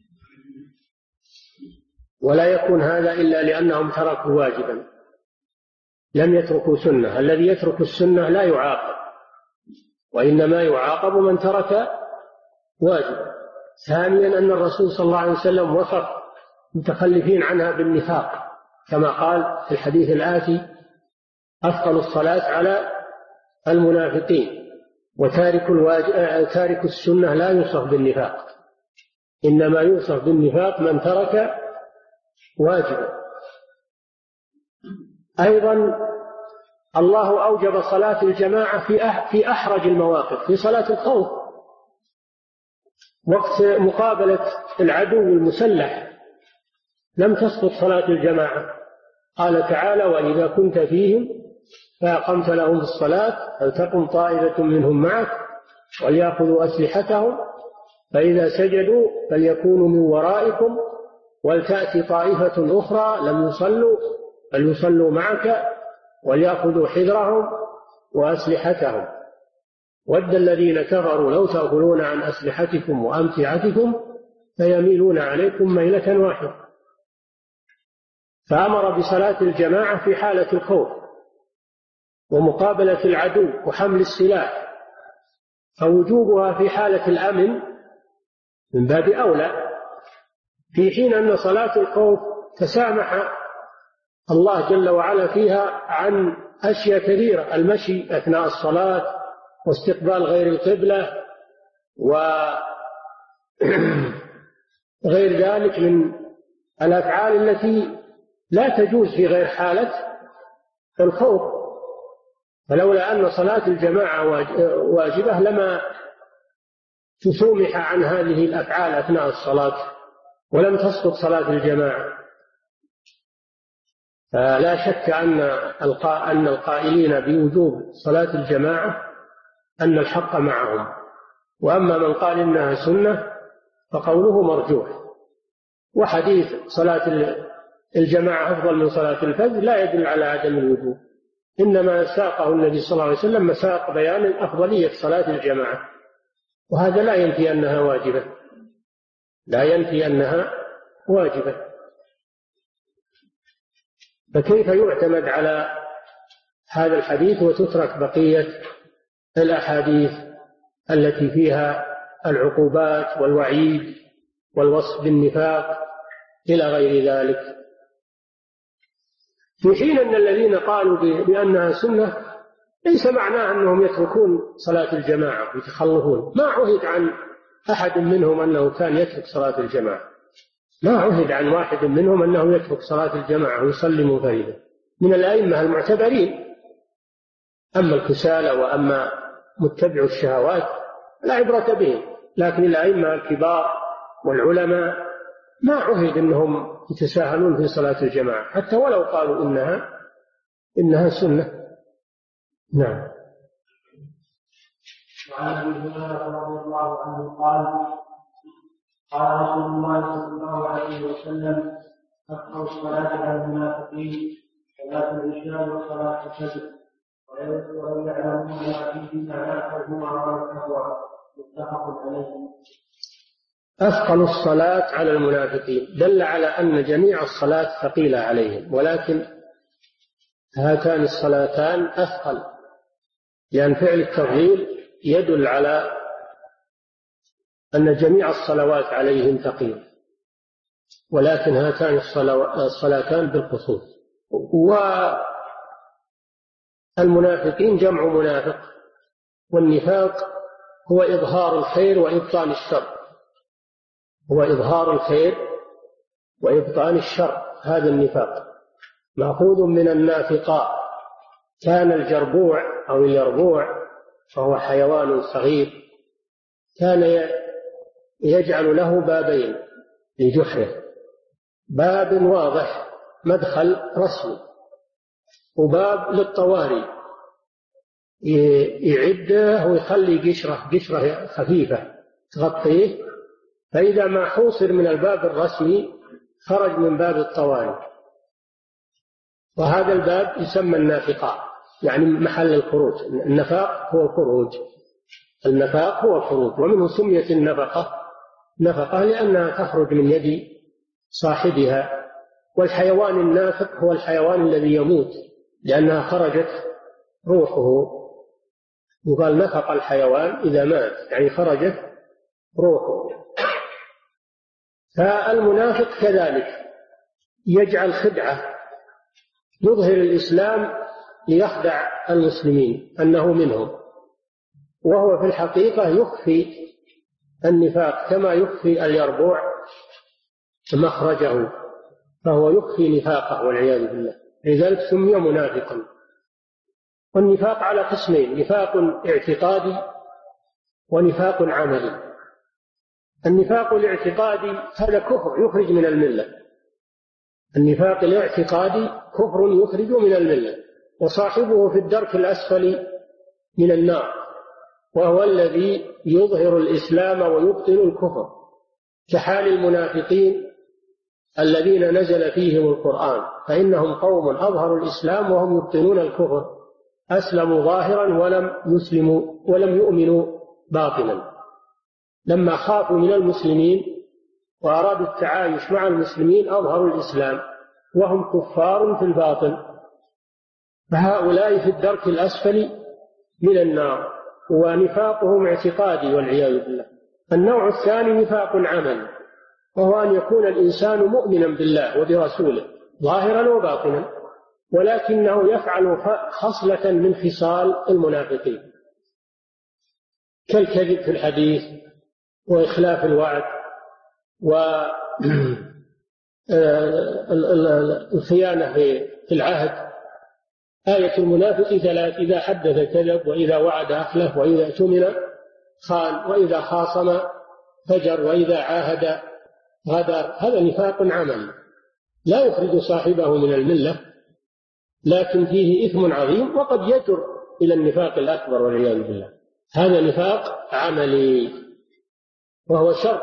Speaker 3: ولا يكون هذا إلا لأنهم تركوا واجبا، لم يتركوا سنة. الذي يترك السنة لا يعاقب، وإنما يعاقب من ترك واجب. ثانيا أن الرسول صلى الله عليه وسلم وصف المتخلفين عنها بالنفاق، كما قال في الحديث الآتي: أثقل الصلاة على المنافقين. وتارك السنة لا يوصف بالنفاق، إنما يوصف بالنفاق من ترك واجبا. أيضا الله أوجب صلاة الجماعة في أحرج المواقف، في صلاة الخوف، وقت مقابلة العدو المسلح لم تسقط صلاة الجماعة. قال تعالى: وإذا كنت فيهم فأقمت لهم الصلاة فلتقم طائفة منهم معك وليأخذوا أسلحتهم فإذا سجدوا فليكونوا من ورائكم ولتأتي طائفة أخرى لم يصلوا فليصلوا معك وليأخذوا حذرهم وأسلحتهم ود الذين كفروا لو تغفلون عن أسلحتكم وأمتعتكم فيميلون عليكم ميلة واحدة. فأمر بصلاة الجماعة في حالة الخوف ومقابلة العدو وحمل السلاح، فوجوبها في حالة الأمن من باب أولى، في حين أن صلاة الخوف تسامح الله جل وعلا فيها عن أشياء كثيرة: المشي أثناء الصلاة، واستقبال غير القبلة، وغير ذلك من الأفعال التي لا تجوز في غير حالة الخوف. فلولا أن صلاة الجماعة واجبة لما تسومح عن هذه الأفعال أثناء الصلاة ولم تسقط صلاة الجماعة. فلا شك أن القائلين بوجوب صلاة الجماعة أن الحق معهم، وأما من قال إنها سنة فقوله مرجوح. وحديث صلاة الجماعة أفضل من صلاة الفجر لا يدل على عدم الوجوب، إنما ساقه النبي صلى الله عليه وسلم مساق بيان أفضلية صلاة الجماعة، وهذا لا ينفي أنها واجبة، لا ينفي أنها واجبة. فكيف يعتمد على هذا الحديث وتترك بقية الأحاديث التي فيها العقوبات والوعيد والوصف بالنفاق إلى غير ذلك؟ في حين أن الذين قالوا بأنها سنة ليس معناه أنهم يتركون صلاة الجماعة ويتخلفون، ما عهد أحد منهم أنه كان يترك صلاة الجماعة، ما عهد عن واحد منهم أنه يترك صلاة الجماعة ويصلي منفردا من الأئمة المعتبرين. أما الكسالى وأما متبع الشهوات لا عبرة بهم، لكن الأئمة الكبار والعلماء ما عهد أنهم يتساهلون في صلاة الجماعة حتى ولو قالوا إنها سنة. نعم.
Speaker 2: وعن ابي هريره رضي الله عنه قال قال رسول الله صلى الله عليه وسلم اكثر الصلاه على المنافقين صلاه العشاء وصلاه الفجر ويعلمون ما فيهما اخرهما والتقوى متفق عليه.
Speaker 3: أثقل الصلاة على المنافقين دل على أن جميع الصلاة ثقيلة عليهم، ولكن هاتان الصلاتان أثقل، لأن فعل التفضيل يدل على أن جميع الصلوات عليهم ثقيلة، ولكن هاتان الصلاتان بالخصوص. والمنافقين جمع منافق، والنفاق هو إظهار الخير وإبطان الشر، هو إظهار الخير وإبطان الشر، هذا النفاق مأخوذ من النافقاء. كان الجربوع أو اليربوع فهو حيوان صغير كان يجعل له بابين لجحره، باب واضح مدخل رسمي وباب للطوارئ يعده ويخلي قشرة خفيفة تغطيه، فإذا ما حوصر من الباب الرسمي خرج من باب الطوارئ، وهذا الباب يسمى النافقاء، يعني محل الخروج. النفاق هو الخروج، النفاق هو الخروج، ومنه سميت نفقة لأنها تخرج من يد صاحبها. والحيوان النافق هو الحيوان الذي يموت لأنها خرجت روحه، يقال نفق الحيوان إذا مات، يعني خرجت روحه. فالمنافق كذلك يجعل خدعة، يظهر الإسلام ليخدع المسلمين أنه منهم، وهو في الحقيقة يخفي النفاق كما يخفي اليربوع مخرجه، فهو يخفي نفاقه والعياذ بالله، لذلك سمي منافقا. والنفاق على قسمين: نفاق اعتقادي ونفاق عملي. النفاق الاعتقادي هذا كفر يخرج من الملة، النفاق الاعتقادي كفر يخرج من الملة، وصاحبه في الدرك الأسفل من النار، وهو الذي يظهر الإسلام ويبطل الكفر، كحال المنافقين الذين نزل فيهم القرآن، فإنهم قوم أظهروا الإسلام وهم يبطلون الكفر، أسلموا ظاهرا ولم يؤمنوا باطنا. لما خافوا من المسلمين وأرادوا التعايش مع المسلمين أظهروا الإسلام وهم كفار في الباطن، فهؤلاء في الدرك الأسفل من النار، ونفاقهم اعتقادي والعياذ بالله. النوع الثاني نفاق عملي، وهو أن يكون الإنسان مؤمنا بالله وبرسوله ظاهرا وباطنا، ولكنه يفعل خصلة من خصال المنافقين، كالكذب في الحديث وإخلاف الوعد والخيانة في العهد. آية المنافق 3: إذا حدث كذب، وإذا وعد أخلف، وإذا اؤتمن خان، وإذا خاصم فجر، وإذا عاهد غدر. هذا نفاق عملي لا يخرج صاحبه من الملة، لكن فيه إثم عظيم وقد يجر إلى النفاق الأكبر والعياذ بالله. هذا نفاق عملي وهو شر.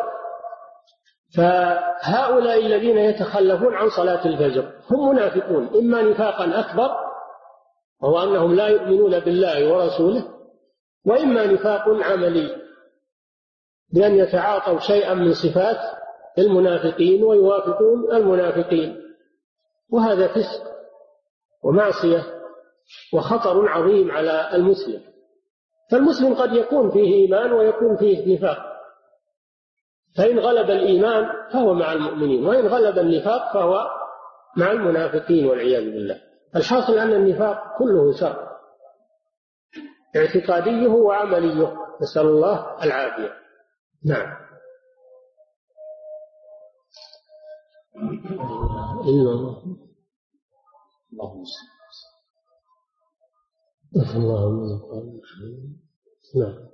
Speaker 3: فهؤلاء الذين يتخلفون عن صلاة الفجر هم منافقون، إما نفاقا أكبر وهو أنهم لا يؤمنون بالله ورسوله، وإما نفاق عملي بأن يتعاطوا شيئا من صفات المنافقين ويوافقون المنافقين، وهذا فسق ومعصية وخطر عظيم على المسلم. فالمسلم قد يكون فيه إيمان ويكون فيه نفاق، فإن غلب الإيمان فهو مع المؤمنين، وإن غلب النفاق فهو مع المنافقين والعياذ بالله. الحاصل أن النفاق كله شر، اعتقاديه وعمليه، نسأل الله العافية. نعم. اللهم نعم.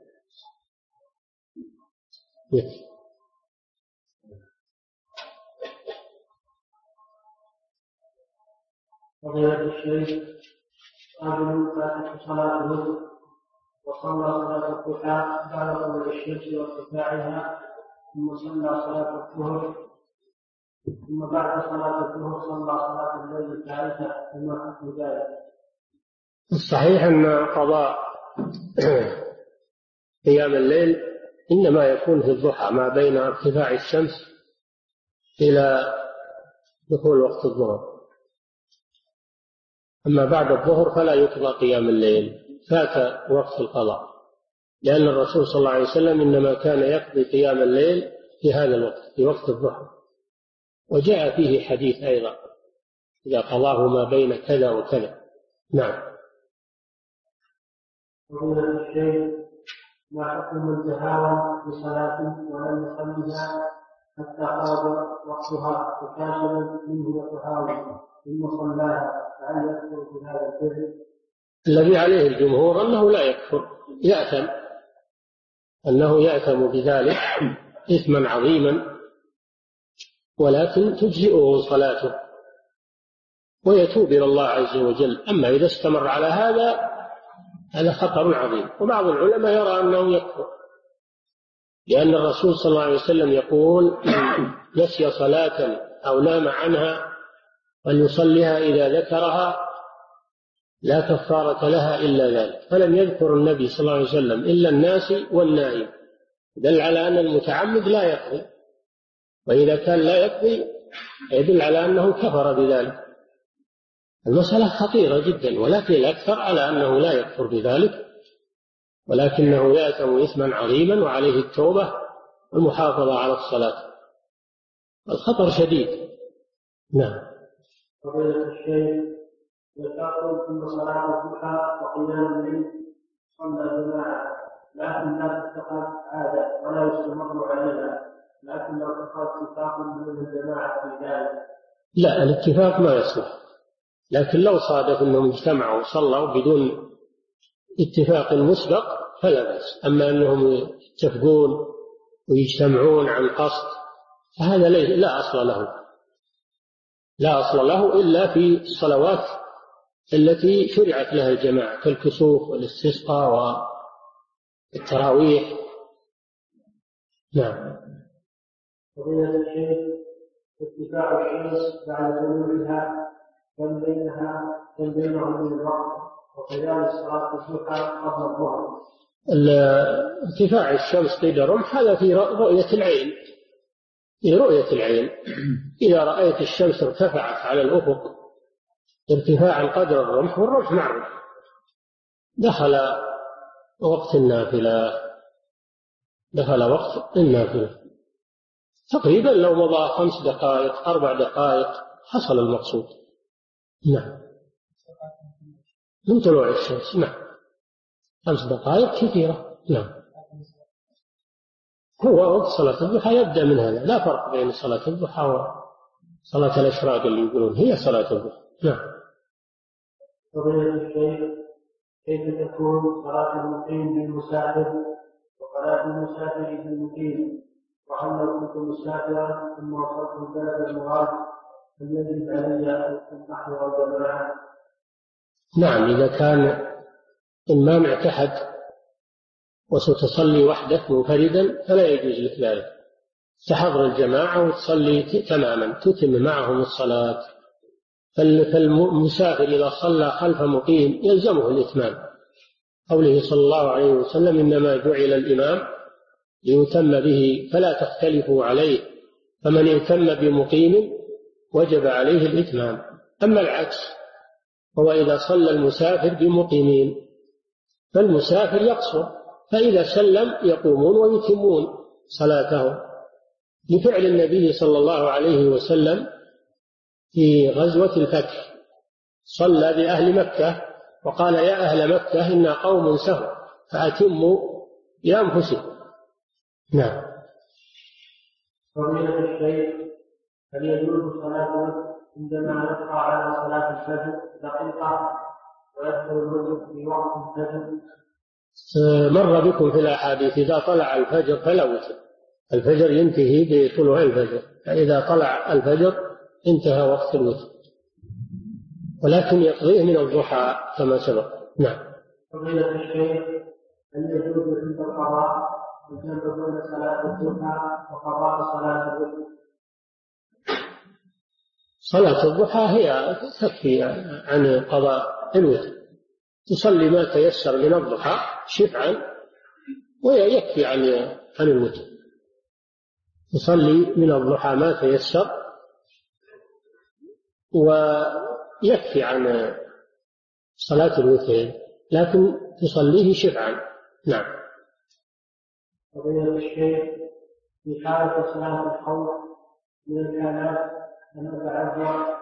Speaker 2: فضيلة الشيخ، رجل فاتت صلاته وصلى صلاة الضحى بعد طلوع الشمس وارتفاعها، ثم صلى صلاة الظهر، ثم بعد صلاة الظهر صلى صلاة الليل الثالثة، فما حكم ذلك؟
Speaker 3: الصحيح أن قضاء قيام الليل إنما يكون في الضحى ما بين ارتفاع الشمس إلى دخول وقت الظهر. أما بعد الظهر فلا يقضى قيام الليل، فات وقت القضاء، لأن الرسول صلى الله عليه وسلم إنما كان يقضي قيام الليل في هذا الوقت، في وقت الظهر، وجاء فيه حديث أيضا إذا قضاه ما بين كذا وكذا. نعم.
Speaker 2: فضيلة الشيخ، ما حكم من تهاون بصلاة ولم يصلها حتى خرج وقتها وكاشف منه يتهاون ثم صلاها، فهل يكفر بهذا الفعل؟
Speaker 3: الذي عليه الجمهور أنه لا يكفر، يأثم، أنه يأثم بذلك إثما عظيما، ولكن تجزئه صلاته ويتوب إلى الله عز وجل. أما إذا استمر على هذا خطر عظيم. وبعض العلماء يرى أنه يكفر، لأن الرسول صلى الله عليه وسلم يقول: نسي صلاة أو نام عنها فليصلها إذا ذكرها لا كفارة لها إلا ذلك. فلم يذكر النبي صلى الله عليه وسلم إلا الناسي والنائم، دل على أن المتعمد لا يقضي، وإذا كان لا يقضي يدل على أنه كفر بذلك. المسألة خطيرة جدا، ولكن الأكثر على أنه لا يكفر بذلك، ولكنه يأثم إثما عظيما وعليه التوبة والمحافظة على الصلاة. الخطر شديد. نعم.
Speaker 2: فضيلة الشيخ، ذكرتم أن صلاة الضحى وقيام الليل صلى جماعة، لكن لا تتخذ عادة ولا يستمر عليها، لكن لو اتخذ اتفاق من الجماعة في ذلك.
Speaker 3: لا، الاتفاق ما يصلح، لكن لو صادف أنهم اجتمعوا وصلوا بدون اتفاق مسبق فلا بأس. أما أنهم يتفقون ويجتمعون عن قصد فهذا لا أصل له، لا أصل له إلا في الصلوات التي شرعت لها الجماعة كالكسوف والاستسقاء والتراويح. نعم.
Speaker 2: فضيلة الشيخ، ارتفاع الشمس بعد طلوعها كم بينه من الوقت، وكذلك صلاة الضحى قبل الظهر.
Speaker 3: ارتفاع الشمس قيد الرمح هذا في رؤية العين، في رؤية العين. إذا رأيت الشمس ارتفعت على الأفق ارتفاعا قدر الرمح، والرمح معروف، دخل وقت النافلة، دخل وقت النافلة تقريبا. لو مضى 5 دقائق 4 دقائق حصل المقصود. نعم. من طلوع الشمس. نعم. 5 دقائق كثيرة. نعم. هو وقت صلاة الضحى يبدأ من هذا، لا فرق بين صلاة الضحى وصلاة الإشراق اللي يقولون هي صلاة الضحى. نعم.
Speaker 2: فضيلة الشيخ، كيف تكون صلاة المقيم بالمسافر وصلاة المسافر بالمقيم؟ وهل لو كنت مسافرا ثم وصلت البلد المراد هل يجب علي أن أحضر الجماعة؟
Speaker 3: نعم، إذا كان إمام اعتحد وستصلي وحدك منفردا فلا يجوز لك ذلك، تحضر الجماعة وتصلي تماما، تتم معهم الصلاة. فالمسافر إذا صلى خلف مقيم يلزمه الإتمام، قوله صلى الله عليه وسلم: إنما جعل الإمام ليتم به فلا تختلفوا عليه، فمن ائتم بمقيم وجب عليه الإتمام. أما العكس، هو إذا صلى المسافر بمقيمين فالمسافر يقصر، فإذا سلم يقومون ويتمون صلاتهم، لفعل النبي صلى الله عليه وسلم في غزوة الفتح، صلى بأهل مكة وقال: يا أهل مكة إنا قوم سهوا فأتموا بأنفسكم. نعم.
Speaker 2: فضيلة الشيخ، هل يجوز صلاة عندما نقرأ على صلاة الفجر دقيقة ويدخل الوتر في وقت الفجر؟
Speaker 3: مر بكم في الأحاديث إذا طلع الفجر فلا وتر، الفجر ينتهي بطلوع الفجر، فإذا طلع الفجر انتهى وقت الوتر، ولكن يقضيه من الضحى كما سبق. نعم.
Speaker 2: فضيلة الشيخ، هل يجوز عند القضاء الجمع بين صلاة الضحى وقضاء صلاة الوتر؟
Speaker 3: صلاة الضحى هي تكفي عن قضاء الوتر، تصلي ما تيسر من الضحى شفعا ويكفي عن الوتر، تصلي من الضحى ما تيسر ويكفي عن صلاة الوتر، لكن تصليه شفعا. نعم.
Speaker 2: فضيلة الشيخ، في حالة صلاة الخوف من الحالات أن أتعذر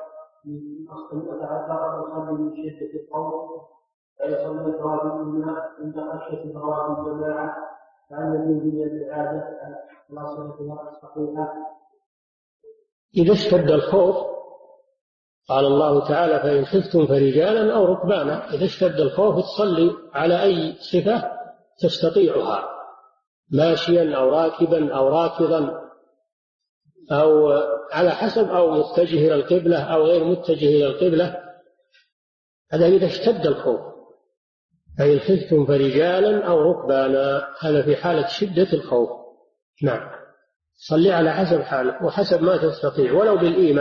Speaker 2: أن أصلي من شدة الخوف، فيصلي الرابع الماء عند خشية رواه الجماعة، فهل يجوز لي الإعادة على صلاتها الصحيحة؟
Speaker 3: إذا اشتد الخوف قال الله تعالى: فإن خفتم فرجالا أو ركبانا. إذا اشتد الخوف تصلي على أي صفة تستطيعها، ماشيا أو راكبا أو راكضا أو على حسب، أو متجه إلى القبلة أو غير متجه إلى القبلة، هذا إذا اشتد الخوف. فإن خفتم فرجالا أو ركبانا، هذا في حالة شدة الخوف. نعم. صلي على حسب حالك وحسب ما تستطيع، ولو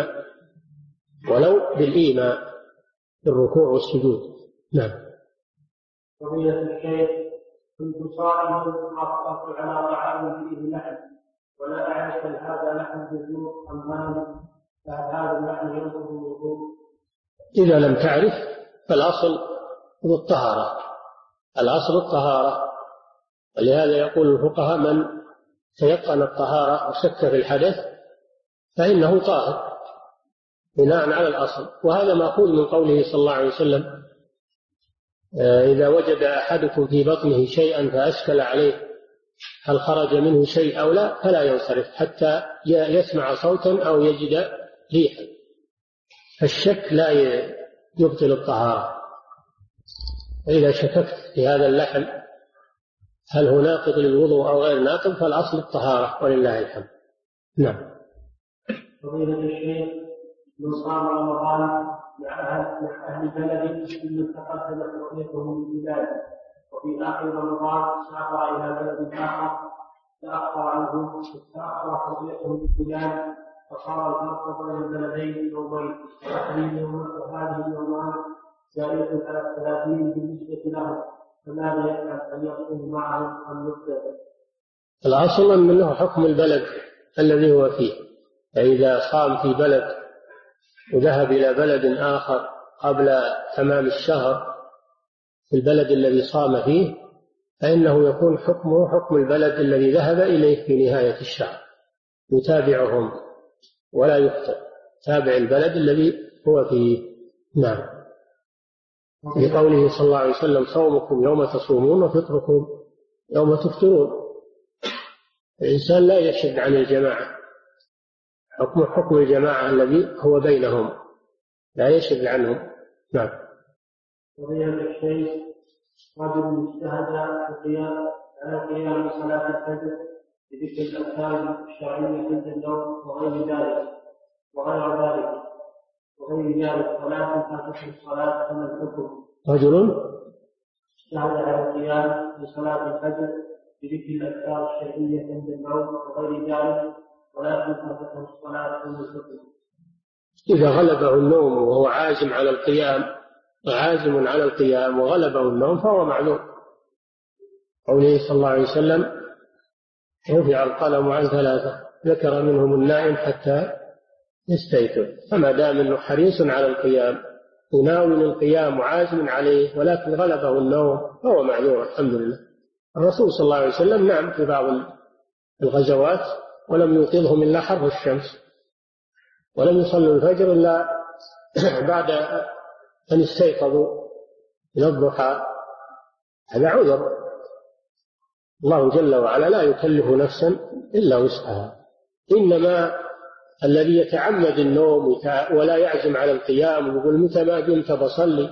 Speaker 3: بالإيماء في الركوع والسجود. نعم.
Speaker 2: فضيلة الشيخ، كنت صائما أفطرت على طعام فيه لحم ولا أعرف هل هذا لحم جزور أم غنم، فهل هذا اللحم ينقض الوضوء؟
Speaker 3: إذا لم تعرف فالأصل هو الطهارة، الأصل الطهارة، ولهذا يقول الفقهاء: من تيقن الطهارة وشك في الحدث فإنه طاهر بناء على الأصل. وهذا مأخوذ من قوله صلى الله عليه وسلم: إذا وجد أحدكم في بطنه شيئا فأشكل عليه هل خرج منه شيء أو لا فلا ينصرف حتى يسمع صوتا أو يجد ريحا. فالشك لا يبطل الطهارة. فإذا شككت في هذا اللحم هل هو ناقض للوضوء أو غير ناقض فالأصل الطهارة ولله الحمد. نعم.
Speaker 2: فضيلة الشيخ، من صام رمضان مع أهل بلد ثم تقدم تحقيقه من البلاد، وفي آخر رمضان سافر إلى بلد آخر تأخر عنه تأخر تحقيقه من البلاد، فصار الفرق بين البلدين يومين، وهذه اليومان زائدة على 30 بالنسبة له، فماذا يفعل؟ أن يصوم معهم أم يفطر؟
Speaker 3: الأصل أنه حكم البلد الذي هو فيه، فإذا صام في بلد وذهب إلى بلد آخر قبل تمام الشهر في البلد الذي صام فيه فإنه يكون حكمه حكم البلد الذي ذهب إليه في نهاية الشهر، يتابعهم ولا يفطر، تابع البلد الذي هو فيه. نعم. لقوله صلى الله عليه وسلم: صومكم يوم تصومون وفطركم يوم تفطرون. الإنسان لا يشد عن الجماعة، حكم الجماعة الذي هو بينهم، لا يشد عنهم. نعم.
Speaker 2: فضيلة الشيخ، رجل اجتهد على قيام صلاة الفجر بذكر الأذكار الشرعية عند النوم وغير ذلك ولا تنفع الصلاة كما الحكم.
Speaker 3: رجل
Speaker 2: اجتهد على القيام بصلاة الفجر بذكر الأذكار الشرعية عند النوم وغير ذلك ولا تنفع الصلاة كما الحكم.
Speaker 3: إذا غلبه النوم وهو عازم على القيام وغلبه النوم فهو معذور. قوله صلى الله عليه وسلم: رفع القلم عن 3 ذكر منهم النائم حتى يستيقظ. فما دام انه حريص على القيام يناول القيام وعازم عليه ولكن غلبه النوم فهو معذور الحمد لله. الرسول صلى الله عليه وسلم نام في بعض الغزوات ولم يوقظهم إلا حر الشمس، ولم يصلوا الفجر إلا بعد أن استيقظوا من الضحى. هذا عذر. الله جل وعلا لا يكلف نفسا إلا وسعها. إنما الذي يتعمد النوم ولا يعزم على القيام ويقول متى ما قمت بصلي،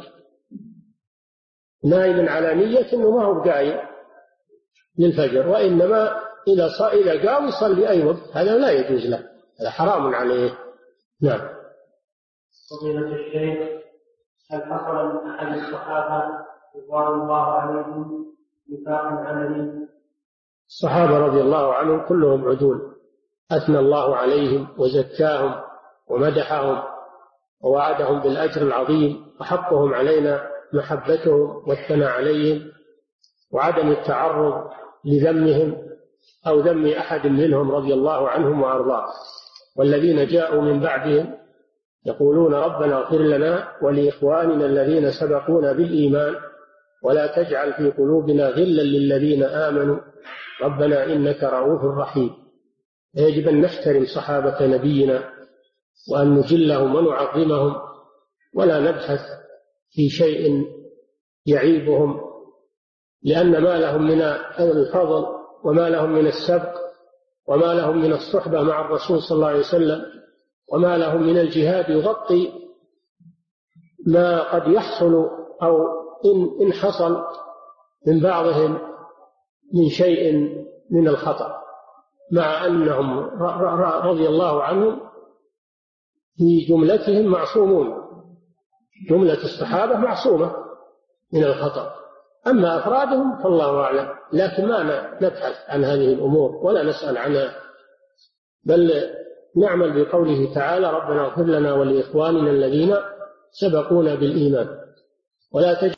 Speaker 3: نائم على نية أنه ما هو قايم للفجر، وإنما إذا قام يصلي أي وقت، هذا لا يجوز له، هذا حرام عليه. نعم.
Speaker 2: فضيلة الشيخ، هل حصل من أحد الصحابة رضوان الله عليهم نفاق عملي؟
Speaker 3: الصحابة رضي الله عنهم كلهم عدول، أثنى الله عليهم وزكاهم ومدحهم ووعدهم بالأجر العظيم، وحقهم علينا محبتهم والثناء عليهم وعدم التعرض لذمهم أو ذم أحد منهم رضي الله عنهم وأرضاه. والذين جاءوا من بعدهم يقولون ربنا اغفر لنا ولإخواننا الذين سبقونا بالإيمان ولا تجعل في قلوبنا غلا للذين آمنوا ربنا إنك رؤوف رحيم. يجب أن نحترم صحابة نبينا وأن نجلهم ونعظمهم، ولا نبحث في شيء يعيبهم، لأن ما لهم من الفضل وما لهم من السبق وما لهم من الصحبة مع الرسول صلى الله عليه وسلم وما لهم من الجهاد يغطي ما قد يحصل أو إن حصل من بعضهم من شيء من الخطأ، مع أنهم رضي الله عنهم في جملتهم معصومون، جملة الصحابة معصومة من الخطأ، أما أفرادهم فالله أعلم. لكن ما نبحث عن هذه الأمور ولا نسأل عنها، بل نعمل بقوله تعالى ربنا اغفر لنا ولإخواننا الذين سبقونا بالإيمان ولا تجعل